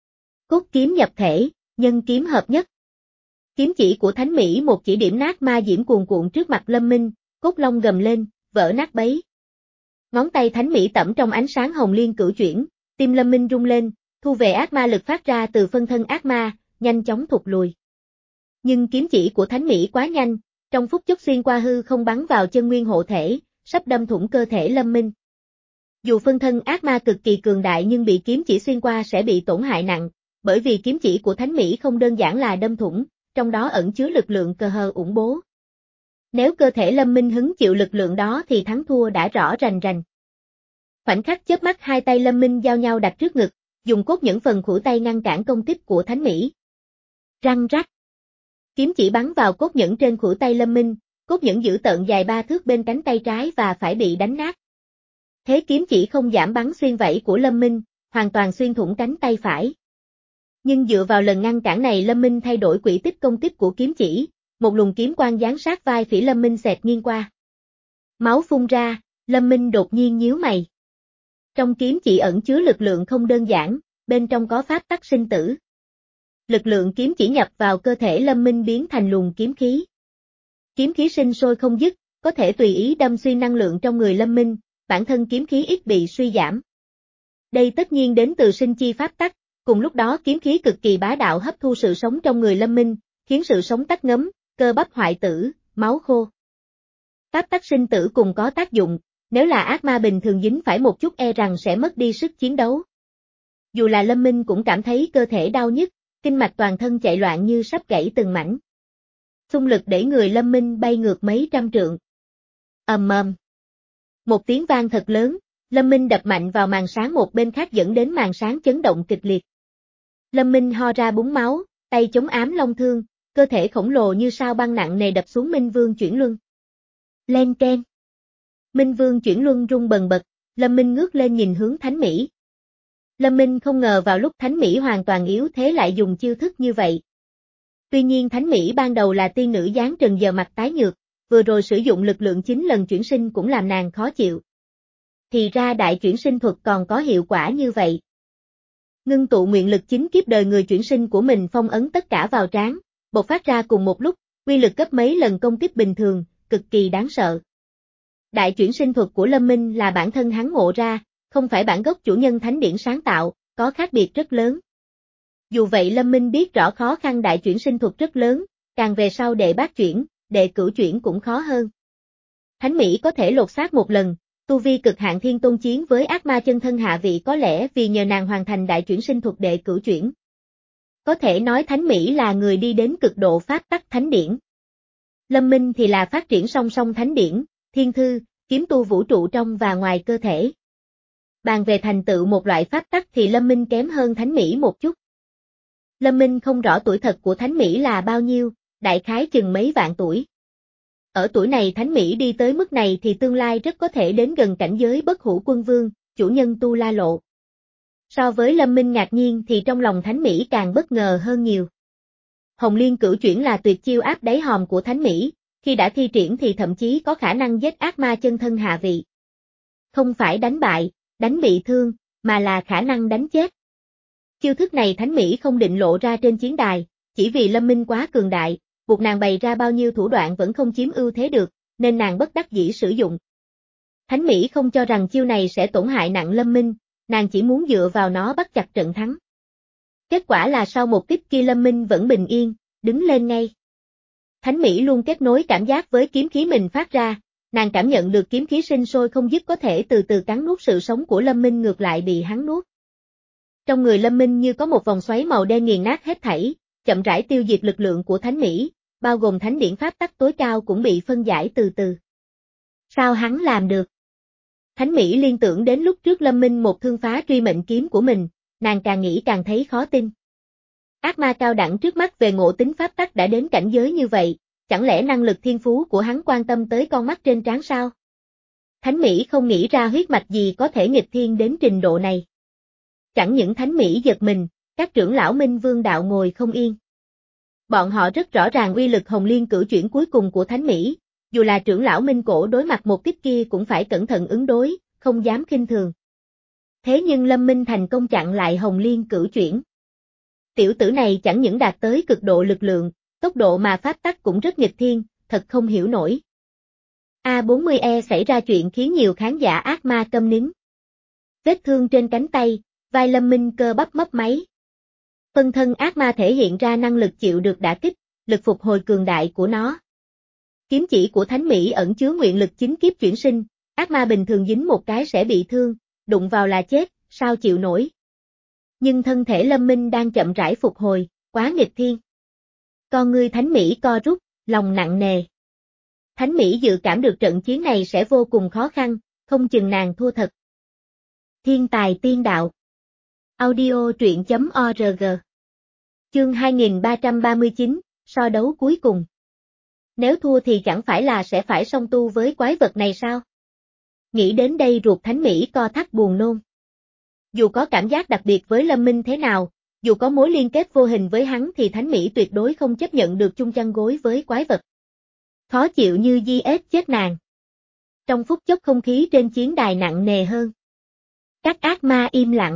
Cốt kiếm nhập thể, nhân kiếm hợp nhất. Kiếm chỉ của Thánh Mỹ một chỉ điểm nát ma diễm cuồn cuộn trước mặt Lâm Minh, cốt long gầm lên, vỡ nát bấy. Ngón tay Thánh Mỹ tẩm trong ánh sáng hồng liên cửu chuyển, tim Lâm Minh rung lên, thu về ác ma lực phát ra từ phân thân ác ma, nhanh chóng thụt lùi. Nhưng kiếm chỉ của Thánh Mỹ quá nhanh, trong phút chốc xuyên qua hư không bắn vào chân nguyên hộ thể, sắp đâm thủng cơ thể Lâm Minh. Dù phân thân ác ma cực kỳ cường đại nhưng bị kiếm chỉ xuyên qua sẽ bị tổn hại nặng, bởi vì kiếm chỉ của Thánh Mỹ không đơn giản là đâm thủng, trong đó ẩn chứa lực lượng cơ hờ ủng bố. Nếu cơ thể Lâm Minh hứng chịu lực lượng đó thì thắng thua đã rõ rành rành. Khoảnh khắc chớp mắt hai tay Lâm Minh giao nhau đặt trước ngực, dùng cốt nhẫn phần khuỷu tay ngăn cản công kích của Thánh Mỹ. Răng rắc. Kiếm chỉ bắn vào cốt nhẫn trên khuỷu tay Lâm Minh, cốt nhẫn giữ tợn dài ba thước bên cánh tay trái và phải bị đánh nát. Thế kiếm chỉ không giảm bắn xuyên vảy của Lâm Minh, hoàn toàn xuyên thủng cánh tay phải. Nhưng dựa vào lần ngăn cản này Lâm Minh thay đổi quỹ tích công kích của kiếm chỉ, một luồng kiếm quang giáng sát vai phỉ Lâm Minh xẹt nghiêng qua. Máu phun ra, Lâm Minh đột nhiên nhíu mày. Trong kiếm chỉ ẩn chứa lực lượng không đơn giản, bên trong có pháp tắc sinh tử. Lực lượng kiếm chỉ nhập vào cơ thể Lâm Minh biến thành luồng kiếm khí. Kiếm khí sinh sôi không dứt, có thể tùy ý đâm xuyên năng lượng trong người Lâm Minh, bản thân kiếm khí ít bị suy giảm. Đây tất nhiên đến từ sinh chi pháp tắc, cùng lúc đó kiếm khí cực kỳ bá đạo hấp thu sự sống trong người Lâm Minh, khiến sự sống tắt ngấm, cơ bắp hoại tử, máu khô. Pháp tắc sinh tử cùng có tác dụng, nếu là ác ma bình thường dính phải một chút e rằng sẽ mất đi sức chiến đấu. Dù là Lâm Minh cũng cảm thấy cơ thể đau nhức, kinh mạch toàn thân chạy loạn như sắp gãy từng mảnh. Xung lực để người Lâm Minh bay ngược mấy trăm trượng. Ầm ầm. Một tiếng vang thật lớn, Lâm Minh đập mạnh vào màn sáng một bên khác dẫn đến màn sáng chấn động kịch liệt. Lâm Minh ho ra búng máu, tay chống ám long thương, cơ thể khổng lồ như sao băng nặng nề đập xuống Minh Vương chuyển luân. Len keng. Minh Vương chuyển luân rung bần bật, Lâm Minh ngước lên nhìn hướng Thánh Mỹ. Lâm Minh không ngờ vào lúc Thánh Mỹ hoàn toàn yếu thế lại dùng chiêu thức như vậy. Tuy nhiên Thánh Mỹ ban đầu là tiên nữ dáng trần giờ mặt tái nhược, vừa rồi sử dụng lực lượng chín lần chuyển sinh cũng làm nàng khó chịu. Thì ra đại chuyển sinh thuật còn có hiệu quả như vậy. Ngưng tụ nguyện lực chính kiếp đời người chuyển sinh của mình phong ấn tất cả vào trán, bộc phát ra cùng một lúc, uy lực gấp mấy lần công kích bình thường, cực kỳ đáng sợ. Đại chuyển sinh thuật của Lâm Minh là bản thân hắn ngộ ra, không phải bản gốc chủ nhân thánh điển sáng tạo, có khác biệt rất lớn. Dù vậy Lâm Minh biết rõ khó khăn đại chuyển sinh thuật rất lớn, càng về sau đệ bát chuyển, đệ cửu chuyển cũng khó hơn. Thánh Mỹ có thể lột xác một lần, tu vi cực hạn thiên tôn chiến với ác ma chân thân hạ vị có lẽ vì nhờ nàng hoàn thành đại chuyển sinh thuật đệ cửu chuyển. Có thể nói Thánh Mỹ là người đi đến cực độ pháp tắc thánh điển. Lâm Minh thì là phát triển song song thánh điển, thiên thư, kiếm tu vũ trụ trong và ngoài cơ thể. Bàn về thành tựu một loại pháp tắc thì Lâm Minh kém hơn Thánh Mỹ một chút. Lâm Minh không rõ tuổi thật của Thánh Mỹ là bao nhiêu, đại khái chừng mấy vạn tuổi. Ở tuổi này Thánh Mỹ đi tới mức này thì tương lai rất có thể đến gần cảnh giới bất hủ quân vương, chủ nhân Tu La Lộ. So với Lâm Minh ngạc nhiên thì trong lòng Thánh Mỹ càng bất ngờ hơn nhiều. Hồng Liên cửu chuyển là tuyệt chiêu áp đáy hòm của Thánh Mỹ, khi đã thi triển thì thậm chí có khả năng giết ác ma chân thân hạ vị. Không phải đánh bại, đánh bị thương, mà là khả năng đánh chết. Chiêu thức này Thánh Mỹ không định lộ ra trên chiến đài, chỉ vì Lâm Minh quá cường đại, buộc nàng bày ra bao nhiêu thủ đoạn vẫn không chiếm ưu thế được, nên nàng bất đắc dĩ sử dụng. Thánh Mỹ không cho rằng chiêu này sẽ tổn hại nặng Lâm Minh, nàng chỉ muốn dựa vào nó bắt chặt trận thắng. Kết quả là sau một kích kia Lâm Minh vẫn bình yên, đứng lên ngay. Thánh Mỹ luôn kết nối cảm giác với kiếm khí mình phát ra, nàng cảm nhận được kiếm khí sinh sôi không dứt có thể từ từ cắn nuốt sự sống của Lâm Minh ngược lại bị hắn nuốt. Trong người Lâm Minh như có một vòng xoáy màu đen nghiền nát hết thảy, chậm rãi tiêu diệt lực lượng của Thánh Mỹ, bao gồm thánh điển pháp tắc tối cao cũng bị phân giải từ từ. Sao hắn làm được? Thánh Mỹ liên tưởng đến lúc trước Lâm Minh một thương phá truy mệnh kiếm của mình, nàng càng nghĩ càng thấy khó tin. Ác ma cao đẳng trước mắt về ngộ tính pháp tắc đã đến cảnh giới như vậy, chẳng lẽ năng lực thiên phú của hắn quan tâm tới con mắt trên trán sao? Thánh Mỹ không nghĩ ra huyết mạch gì có thể nghịch thiên đến trình độ này. Chẳng những Thánh Mỹ giật mình, Các trưởng lão Minh Vương đạo ngồi không yên. Bọn họ rất rõ ràng uy lực Hồng Liên cửu chuyển cuối cùng của Thánh Mỹ, dù là trưởng lão Minh Cổ đối mặt một kích kia cũng phải cẩn thận ứng đối, không dám khinh thường. Thế nhưng Lâm Minh thành công chặn lại Hồng Liên cửu chuyển. Tiểu tử này chẳng những đạt tới cực độ lực lượng, tốc độ mà pháp tắc cũng rất nghịch thiên, thật không hiểu nổi. A bốn mươi E xảy ra chuyện khiến nhiều khán giả ác ma câm nín. Vết thương trên cánh tay, vai Lâm Minh cơ bắp mấp máy. Phân thân ác ma thể hiện ra năng lực chịu được đả kích, lực phục hồi cường đại của nó. Kiếm chỉ của Thánh Mỹ ẩn chứa nguyện lực chính kiếp chuyển sinh, ác ma bình thường dính một cái sẽ bị thương, đụng vào là chết, sao chịu nổi. Nhưng thân thể Lâm Minh đang chậm rãi phục hồi, quá nghịch thiên. Con ngươi Thánh Mỹ co rút, lòng nặng nề. Thánh Mỹ dự cảm được trận chiến này sẽ vô cùng khó khăn, không chừng nàng thua thật. Thiên tài tiên đạo. Audio truyện chấm org. Chương hai nghìn ba trăm ba mươi chín, so đấu cuối cùng. Nếu thua thì chẳng phải là sẽ phải song tu với quái vật này sao? Nghĩ đến đây ruột Thánh Mỹ co thắt buồn nôn. Dù có cảm giác đặc biệt với Lâm Minh thế nào, dù có mối liên kết vô hình với hắn thì Thánh Mỹ tuyệt đối không chấp nhận được chung chăn gối với quái vật. Khó chịu như gi ét chết nàng. Trong phút chốc không khí trên chiến đài nặng nề hơn. Các ác ma im lặng.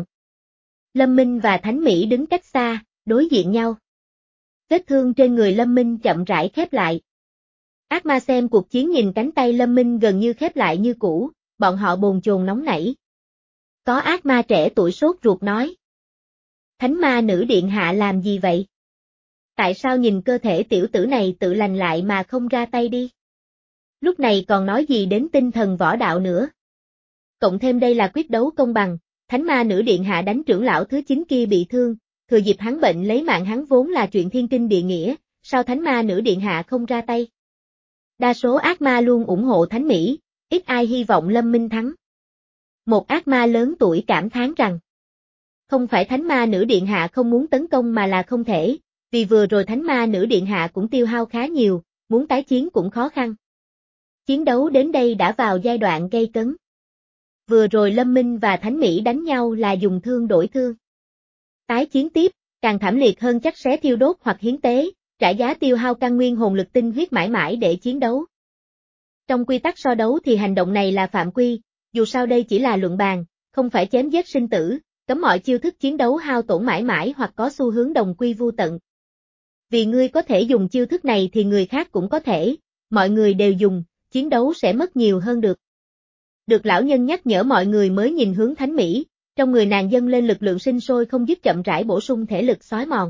Lâm Minh và Thánh Mỹ đứng cách xa, đối diện nhau. Vết thương trên người Lâm Minh chậm rãi khép lại. Ác ma xem cuộc chiến nhìn cánh tay Lâm Minh gần như khép lại như cũ, bọn họ bồn chồn nóng nảy. Có ác ma trẻ tuổi sốt ruột nói. Thánh ma nữ điện hạ làm gì vậy? Tại sao nhìn cơ thể tiểu tử này tự lành lại mà không ra tay đi? Lúc này còn nói gì đến tinh thần võ đạo nữa? Cộng thêm đây là quyết đấu công bằng, thánh ma nữ điện hạ đánh trưởng lão thứ chín kia bị thương, thừa dịp hắn bệnh lấy mạng hắn vốn là chuyện thiên kinh địa nghĩa, sao thánh ma nữ điện hạ không ra tay? Đa số ác ma luôn ủng hộ Thánh Mỹ, ít ai hy vọng Lâm Minh thắng. Một ác ma lớn tuổi cảm thán rằng, không phải thánh ma nữ điện hạ không muốn tấn công mà là không thể, vì vừa rồi thánh ma nữ điện hạ cũng tiêu hao khá nhiều, muốn tái chiến cũng khó khăn. Chiến đấu đến đây đã vào giai đoạn gay cấn. Vừa rồi Lâm Minh và Thánh Mỹ đánh nhau là dùng thương đổi thương. Tái chiến tiếp, càng thảm liệt hơn chắc sẽ thiêu đốt hoặc hiến tế, trả giá tiêu hao căn nguyên hồn lực tinh huyết mãi mãi để chiến đấu. Trong quy tắc so đấu thì hành động này là phạm quy, dù sao đây chỉ là luận bàn, không phải chém giết sinh tử, cấm mọi chiêu thức chiến đấu hao tổn mãi mãi hoặc có xu hướng đồng quy vu tận. Vì ngươi có thể dùng chiêu thức này thì người khác cũng có thể, mọi người đều dùng, chiến đấu sẽ mất nhiều hơn được. Được lão nhân nhắc nhở mọi người mới nhìn hướng Thánh Mỹ, trong người nàng dâng lên lực lượng sinh sôi không dứt chậm rãi bổ sung thể lực xói mòn.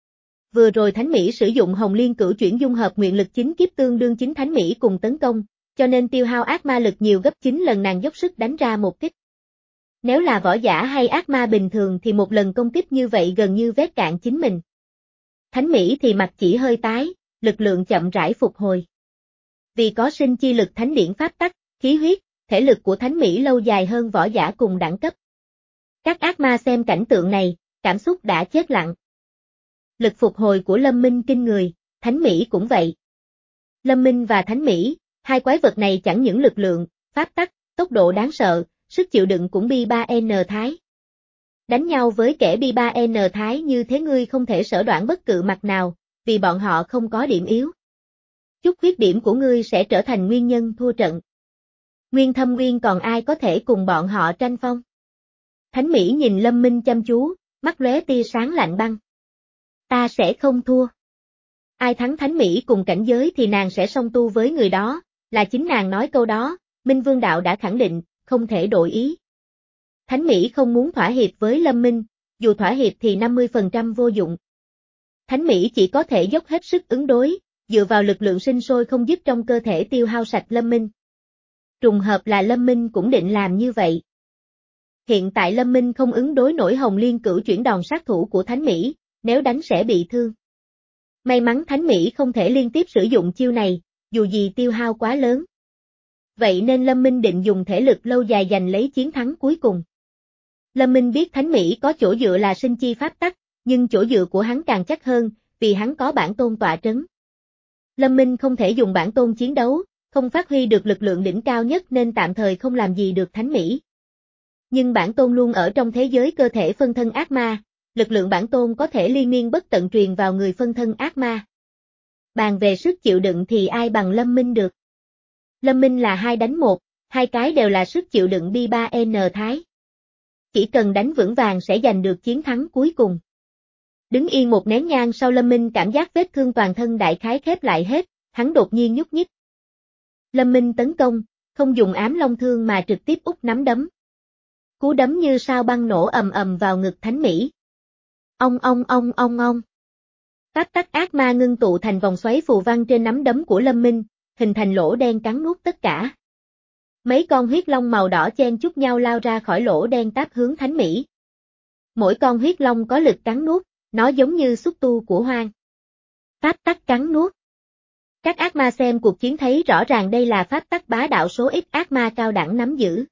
Vừa rồi Thánh Mỹ sử dụng Hồng Liên cửu chuyển dung hợp nguyện lực chính kiếp tương đương chính Thánh Mỹ cùng tấn công, cho nên tiêu hao ác ma lực nhiều gấp chín lần nàng dốc sức đánh ra một kích. Nếu là võ giả hay ác ma bình thường thì một lần công kích như vậy gần như vét cạn chính mình. Thánh Mỹ thì mặt chỉ hơi tái, lực lượng chậm rãi phục hồi. Vì có sinh chi lực thánh điển pháp tắc, khí huyết, thể lực của Thánh Mỹ lâu dài hơn võ giả cùng đẳng cấp. Các ác ma xem cảnh tượng này, cảm xúc đã chết lặng. Lực phục hồi của Lâm Minh kinh người, Thánh Mỹ cũng vậy. Lâm Minh và Thánh Mỹ, hai quái vật này chẳng những lực lượng, pháp tắc, tốc độ đáng sợ, sức chịu đựng cũng bi ba N thái. Đánh nhau với kẻ bi ba N thái như thế ngươi không thể sở đoản bất cứ mặt nào, vì bọn họ không có điểm yếu. Chút khuyết điểm của ngươi sẽ trở thành nguyên nhân thua trận. Nguyên thâm nguyên còn ai có thể cùng bọn họ tranh phong? Thánh Mỹ nhìn Lâm Minh chăm chú, mắt lóe tia sáng lạnh băng. Ta sẽ không thua. Ai thắng Thánh Mỹ cùng cảnh giới thì nàng sẽ song tu với người đó, là chính nàng nói câu đó, Minh Vương Đạo đã khẳng định, không thể đổi ý. Thánh Mỹ không muốn thỏa hiệp với Lâm Minh, dù thỏa hiệp thì năm mươi phần trăm vô dụng. Thánh Mỹ chỉ có thể dốc hết sức ứng đối, dựa vào lực lượng sinh sôi không dứt trong cơ thể tiêu hao sạch Lâm Minh. Trùng hợp là Lâm Minh cũng định làm như vậy. Hiện tại Lâm Minh không ứng đối nổi Hồng Liên cửu chuyển đòn sát thủ của Thánh Mỹ, nếu đánh sẽ bị thương. May mắn Thánh Mỹ không thể liên tiếp sử dụng chiêu này, dù gì tiêu hao quá lớn. Vậy nên Lâm Minh định dùng thể lực lâu dài giành lấy chiến thắng cuối cùng. Lâm Minh biết Thánh Mỹ có chỗ dựa là sinh chi pháp tắc, nhưng chỗ dựa của hắn càng chắc hơn, vì hắn có bản tôn tọa trấn. Lâm Minh không thể dùng bản tôn chiến đấu, không phát huy được lực lượng đỉnh cao nhất nên tạm thời không làm gì được Thánh Mỹ. Nhưng bản tôn luôn ở trong thế giới cơ thể phân thân ác ma, lực lượng bản tôn có thể liên miên bất tận truyền vào người phân thân ác ma. Bàn về sức chịu đựng thì ai bằng Lâm Minh được. Lâm Minh là hai đánh một, hai cái đều là sức chịu đựng B ba N Thái. Chỉ cần đánh vững vàng sẽ giành được chiến thắng cuối cùng. Đứng yên một nén nhang sau Lâm Minh cảm giác vết thương toàn thân đại khái khép lại hết, hắn đột nhiên nhúc nhích. Lâm Minh tấn công, không dùng ám long thương mà trực tiếp úp nắm đấm. Cú đấm như sao băng nổ ầm ầm vào ngực Thánh Mỹ. Ong ong ong ong ong. Pháp tắc ác ma ngưng tụ thành vòng xoáy phù văn trên nắm đấm của Lâm Minh, hình thành lỗ đen cắn nuốt tất cả. Mấy con huyết long màu đỏ chen chúc nhau lao ra khỏi lỗ đen táp hướng Thánh Mỹ. Mỗi con huyết long có lực cắn nuốt, nó giống như xúc tu của hoang. Pháp tắc cắn nuốt. Các ác ma xem cuộc chiến thấy rõ ràng đây là pháp tắc bá đạo số ít ác ma cao đẳng nắm giữ.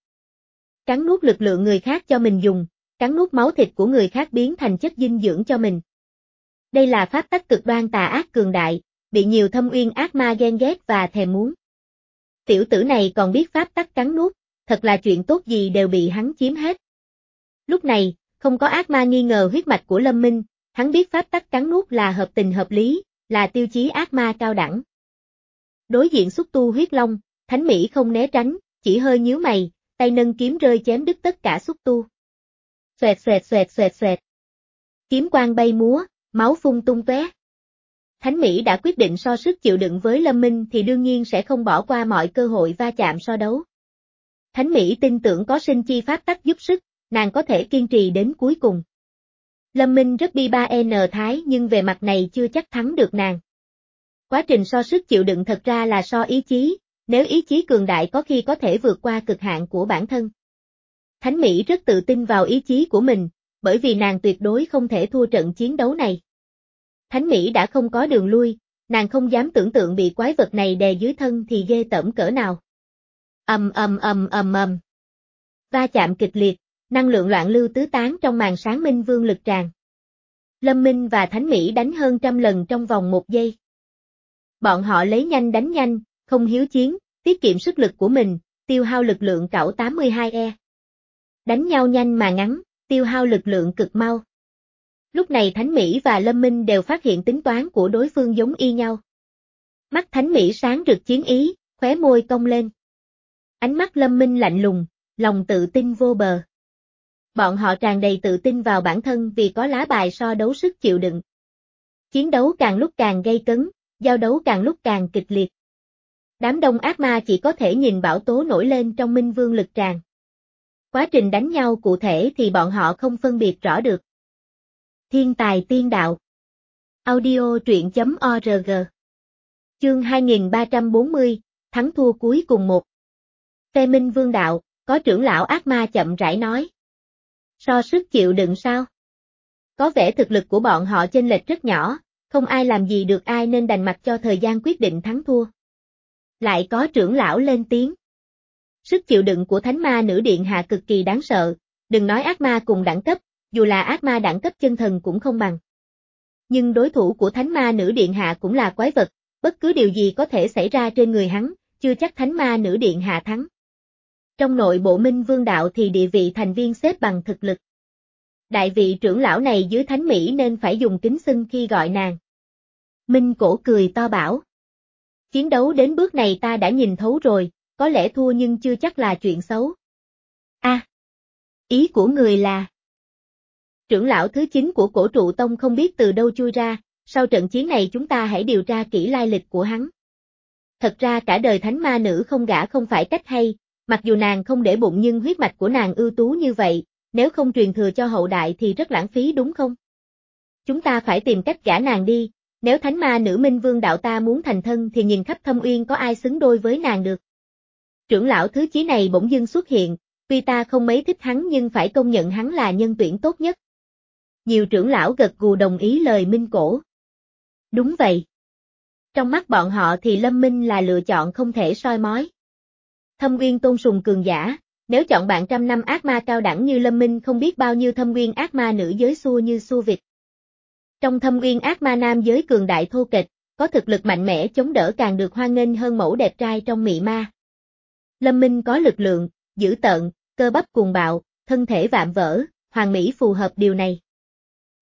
Cắn nuốt lực lượng người khác cho mình dùng, cắn nuốt máu thịt của người khác biến thành chất dinh dưỡng cho mình. Đây là pháp tắc cực đoan tà ác cường đại, bị nhiều thâm uyên ác ma ghen ghét và thèm muốn. Tiểu tử này còn biết pháp tắc cắn nuốt, thật là chuyện tốt gì đều bị hắn chiếm hết. Lúc này, không có ác ma nghi ngờ huyết mạch của Lâm Minh, hắn biết pháp tắc cắn nuốt là hợp tình hợp lý, là tiêu chí ác ma cao đẳng. Đối diện xúc tu huyết long, Thánh Mỹ không né tránh, chỉ hơi nhíu mày, tay nâng kiếm rơi chém đứt tất cả xúc tu. Xoẹt xoẹt xoẹt xoẹt xoẹt. Kiếm quang bay múa, máu phun tung tóe. Thánh Mỹ đã quyết định so sức chịu đựng với Lâm Minh thì đương nhiên sẽ không bỏ qua mọi cơ hội va chạm so đấu. Thánh Mỹ tin tưởng có sinh chi pháp tắc giúp sức, nàng có thể kiên trì đến cuối cùng. Lâm Minh rất B ba N Thái nhưng về mặt này chưa chắc thắng được nàng. Quá trình so sức chịu đựng thật ra là so ý chí, nếu ý chí cường đại có khi có thể vượt qua cực hạn của bản thân. Thánh Mỹ rất tự tin vào ý chí của mình, bởi vì nàng tuyệt đối không thể thua trận chiến đấu này. Thánh Mỹ đã không có đường lui, nàng không dám tưởng tượng bị quái vật này đè dưới thân thì ghê tởm cỡ nào. Ầm ầm ầm ầm ầm. Va chạm kịch liệt, năng lượng loạn lưu tứ tán trong màn sáng minh vương lực tràn. Lâm Minh và Thánh Mỹ đánh hơn trăm lần trong vòng một giây. Bọn họ lấy nhanh đánh nhanh, không hiếu chiến, tiết kiệm sức lực của mình, tiêu hao lực lượng cảo tám mươi hai E. Đánh nhau nhanh mà ngắn, tiêu hao lực lượng cực mau. Lúc này Thánh Mỹ và Lâm Minh đều phát hiện tính toán của đối phương giống y nhau. Mắt Thánh Mỹ sáng rực chiến ý, khóe môi cong lên. Ánh mắt Lâm Minh lạnh lùng, lòng tự tin vô bờ. Bọn họ tràn đầy tự tin vào bản thân vì có lá bài so đấu sức chịu đựng. Chiến đấu càng lúc càng gay cấn, giao đấu càng lúc càng kịch liệt. Đám đông ác ma chỉ có thể nhìn bão tố nổi lên trong minh vương lực tràn. Quá trình đánh nhau cụ thể thì bọn họ không phân biệt rõ được. Thiên tài tiên đạo. Audio truyện chấm org. Chương hai nghìn ba trăm bốn mươi, thắng thua cuối cùng một. Phe Minh Vương đạo, có trưởng lão ác ma chậm rãi nói. So sức chịu đựng sao? Có vẻ thực lực của bọn họ chênh lệch rất nhỏ, không ai làm gì được ai nên đành mặc cho thời gian quyết định thắng thua. Lại có trưởng lão lên tiếng. Sức chịu đựng của thánh ma nữ điện hạ cực kỳ đáng sợ, đừng nói ác ma cùng đẳng cấp, dù là ác ma đẳng cấp chân thần cũng không bằng. Nhưng đối thủ của thánh ma nữ điện hạ cũng là quái vật, bất cứ điều gì có thể xảy ra trên người hắn, chưa chắc thánh ma nữ điện hạ thắng. Trong nội bộ Minh Vương đạo thì địa vị thành viên xếp bằng thực lực. Đại vị trưởng lão này dưới Thánh Mỹ nên phải dùng kính xưng khi gọi nàng. Minh Cổ cười to bảo. Chiến đấu đến bước này ta đã nhìn thấu rồi, có lẽ thua nhưng chưa chắc là chuyện xấu. A, à, ý của người là... Trưởng lão thứ chín của Cổ Trụ Tông không biết từ đâu chui ra, sau trận chiến này chúng ta hãy điều tra kỹ lai lịch của hắn. Thật ra cả đời thánh ma nữ không gả không phải cách hay, mặc dù nàng không để bụng nhưng huyết mạch của nàng ưu tú như vậy, nếu không truyền thừa cho hậu đại thì rất lãng phí đúng không? Chúng ta phải tìm cách gả nàng đi, nếu thánh ma nữ Minh Vương đạo ta muốn thành thân thì nhìn khắp Thâm Uyên có ai xứng đôi với nàng được. Trưởng lão thứ chí này bỗng dưng xuất hiện, tuy ta không mấy thích hắn nhưng phải công nhận hắn là nhân tuyển tốt nhất. Nhiều trưởng lão gật gù đồng ý lời Minh Cổ. Đúng vậy. Trong mắt bọn họ thì Lâm Minh là lựa chọn không thể soi mói. Thâm Uyên tôn sùng cường giả, nếu chọn bạn trăm năm ác ma cao đẳng như Lâm Minh không biết bao nhiêu Thâm Uyên ác ma nữ giới xua như xua vịt. Trong Thâm Uyên ác ma nam giới cường đại thô kệch, có thực lực mạnh mẽ chống đỡ càng được hoan nghênh hơn mẫu đẹp trai trong mị ma. Lâm Minh có lực lượng, dữ tợn, cơ bắp cuồng bạo, thân thể vạm vỡ, hoàn mỹ phù hợp điều này.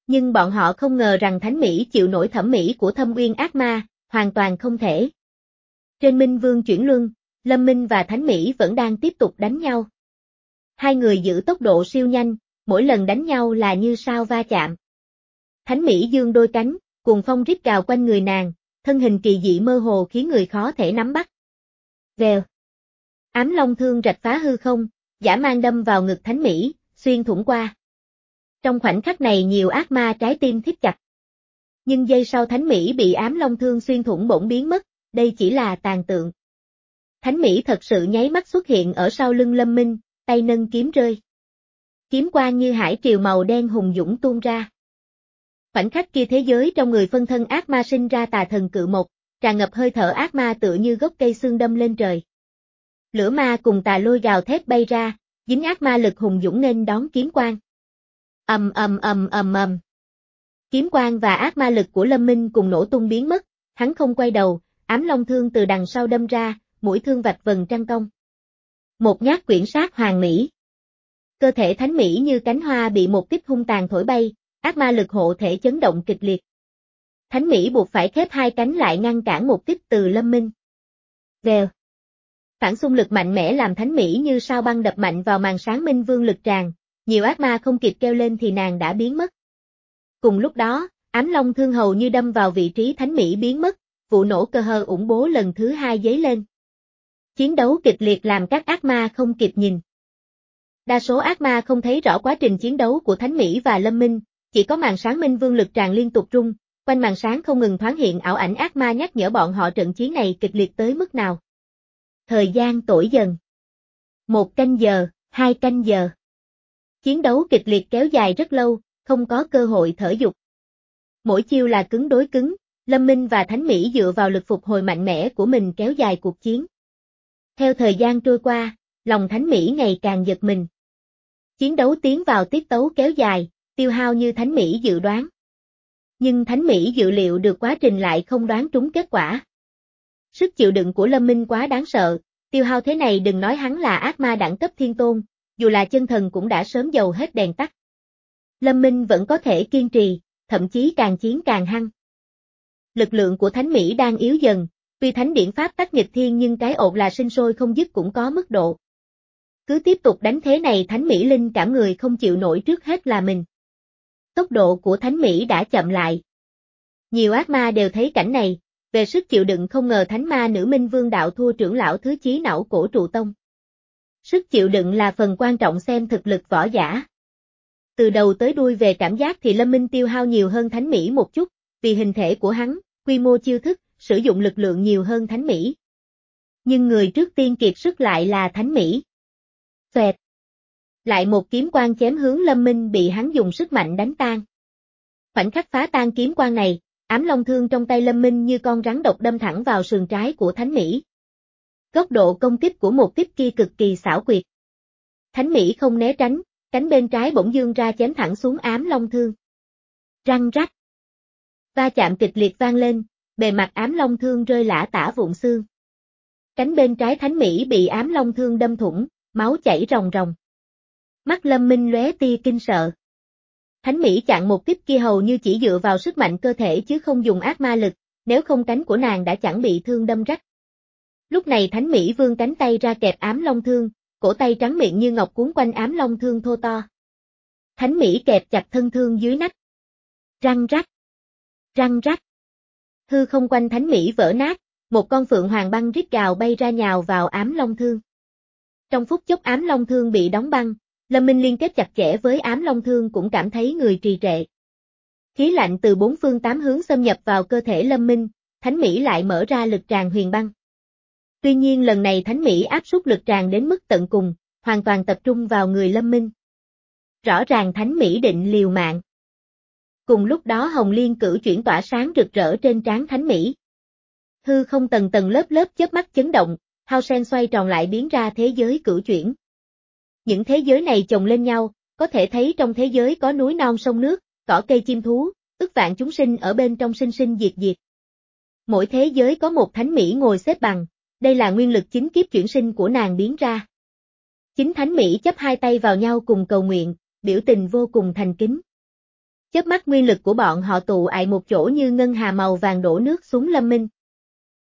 Nhưng bọn họ không ngờ rằng Thánh Mỹ chịu nổi thẩm mỹ của Thâm Uyên ác ma, hoàn toàn không thể. Trên Minh Vương chuyển luân, Lâm Minh và Thánh Mỹ vẫn đang tiếp tục đánh nhau. Hai người giữ tốc độ siêu nhanh, mỗi lần đánh nhau là như sao va chạm. Thánh Mỹ dương đôi cánh, cuồng phong rít gào quanh người nàng, thân hình kỳ dị mơ hồ khiến người khó thể nắm bắt. Vèo. Ám long thương rạch phá hư không, dã man đâm vào ngực Thánh Mỹ, xuyên thủng qua. Trong khoảnh khắc này nhiều ác ma trái tim thít chặt. Nhưng giây sau Thánh Mỹ bị ám long thương xuyên thủng bỗng biến mất, đây chỉ là tàn tượng. Thánh Mỹ thật sự nháy mắt xuất hiện ở sau lưng Lâm Minh, tay nâng kiếm rơi. Kiếm quang như hải triều màu đen hùng dũng tuôn ra. Khoảnh khắc kia thế giới trong người phân thân ác ma sinh ra tà thần cự mộc, tràn ngập hơi thở ác ma tựa như gốc cây xương đâm lên trời. Lửa ma cùng tà lôi gào thét bay ra, dính ác ma lực hùng dũng nên đón kiếm quang. Ầm ầm ầm ầm ầm. Kiếm quang và ác ma lực của Lâm Minh cùng nổ tung biến mất, hắn không quay đầu, ám long thương từ đằng sau đâm ra, mũi thương vạch vầng trăng cong. Một nhát quyển sát hoàng mỹ. Cơ thể Thánh Mỹ như cánh hoa bị một tiếp hung tàn thổi bay, ác ma lực hộ thể chấn động kịch liệt. Thánh Mỹ buộc phải khép hai cánh lại ngăn cản một tiếp từ Lâm Minh. Vèo. Phản xung lực mạnh mẽ làm Thánh Mỹ như sao băng đập mạnh vào màn sáng Minh Vương lực tràn, nhiều ác ma không kịp kêu lên thì nàng đã biến mất. Cùng lúc đó, ám long thương hầu như đâm vào vị trí Thánh Mỹ biến mất, vụ nổ cơ hờ ủng bố lần thứ hai dấy lên. Chiến đấu kịch liệt làm các ác ma không kịp nhìn. Đa số ác ma không thấy rõ quá trình chiến đấu của Thánh Mỹ và Lâm Minh, chỉ có màn sáng Minh Vương lực tràn liên tục rung, quanh màn sáng không ngừng thoáng hiện ảo ảnh ác ma nhắc nhở bọn họ trận chiến này kịch liệt tới mức nào. Thời gian trôi dần. Một canh giờ, hai canh giờ. Chiến đấu kịch liệt kéo dài rất lâu, không có cơ hội thở dục. Mỗi chiêu là cứng đối cứng, Lâm Minh và Thánh Mỹ dựa vào lực phục hồi mạnh mẽ của mình kéo dài cuộc chiến. Theo thời gian trôi qua, lòng Thánh Mỹ ngày càng giật mình. Chiến đấu tiến vào tiết tấu kéo dài, tiêu hao như Thánh Mỹ dự đoán. Nhưng Thánh Mỹ dự liệu được quá trình lại không đoán trúng kết quả. Sức chịu đựng của Lâm Minh quá đáng sợ, tiêu hao thế này đừng nói hắn là ác ma đẳng cấp thiên tôn, dù là chân thần cũng đã sớm dầu hết đèn tắt. Lâm Minh vẫn có thể kiên trì, thậm chí càng chiến càng hăng. Lực lượng của Thánh Mỹ đang yếu dần, tuy Thánh điển pháp tắc nghịch thiên nhưng cái ột là sinh sôi không dứt cũng có mức độ. Cứ tiếp tục đánh thế này Thánh Mỹ linh cảm người không chịu nổi trước hết là mình. Tốc độ của Thánh Mỹ đã chậm lại. Nhiều ác ma đều thấy cảnh này, về sức chịu đựng không ngờ Thánh ma nữ Minh Vương đạo thua trưởng lão thứ chí não cổ trụ tông. Sức chịu đựng là phần quan trọng xem thực lực võ giả. Từ đầu tới đuôi về cảm giác thì Lâm Minh tiêu hao nhiều hơn Thánh Mỹ một chút, vì hình thể của hắn, quy mô chiêu thức, sử dụng lực lượng nhiều hơn Thánh Mỹ. Nhưng người trước tiên kiệt sức lại là Thánh Mỹ. Xoẹt. Lại một kiếm quang chém hướng Lâm Minh bị hắn dùng sức mạnh đánh tan. Khoảnh khắc phá tan kiếm quang này, ám long thương trong tay Lâm Minh như con rắn độc đâm thẳng vào sườn trái của Thánh Mỹ. Góc độ công kích của một tiếp kia cực kỳ xảo quyệt. Thánh Mỹ không né tránh, cánh bên trái bỗng dương ra chém thẳng xuống ám long thương. Răng rắc. Va chạm kịch liệt vang lên, bề mặt ám long thương rơi lả tả vụn xương. Cánh bên trái Thánh Mỹ bị ám long thương đâm thủng, máu chảy ròng ròng. Mắt Lâm Minh lóe tia kinh sợ. Thánh Mỹ chặn một tiếp kia hầu như chỉ dựa vào sức mạnh cơ thể chứ không dùng ác ma lực, nếu không cánh của nàng đã chẳng bị thương đâm rách. Lúc này Thánh Mỹ vươn cánh tay ra kẹp ám long thương, cổ tay trắng miệng như ngọc cuốn quanh ám long thương thô to. Thánh Mỹ kẹp chặt thân thương dưới nách. Răng rắc. Răng rắc. Hư không quanh Thánh Mỹ vỡ nát, một con phượng hoàng băng rít gào bay ra nhào vào ám long thương. Trong phút chốc ám long thương bị đóng băng, Lâm Minh liên kết chặt chẽ với ám long thương cũng cảm thấy người trì trệ. Khí lạnh từ bốn phương tám hướng xâm nhập vào cơ thể Lâm Minh, Thánh Mỹ lại mở ra lực tràn huyền băng. Tuy nhiên lần này Thánh Mỹ áp suất lực tràn đến mức tận cùng, hoàn toàn tập trung vào người Lâm Minh. Rõ ràng Thánh Mỹ định liều mạng. Cùng lúc đó hồng liên cửu chuyển tỏa sáng rực rỡ trên trán Thánh Mỹ. Hư không tầng tầng lớp lớp chớp mắt chấn động, hao sen xoay tròn lại biến ra thế giới cửu chuyển. Những thế giới này chồng lên nhau, có thể thấy trong thế giới có núi non sông nước, cỏ cây chim thú, ức vạn chúng sinh ở bên trong sinh sinh diệt diệt. Mỗi thế giới có một Thánh Mỹ ngồi xếp bằng, đây là nguyên lực chính kiếp chuyển sinh của nàng biến ra. Chính Thánh Mỹ chấp hai tay vào nhau cùng cầu nguyện, biểu tình vô cùng thành kính. Chớp mắt nguyên lực của bọn họ tụ ại một chỗ như ngân hà màu vàng đổ nước xuống Lâm Minh.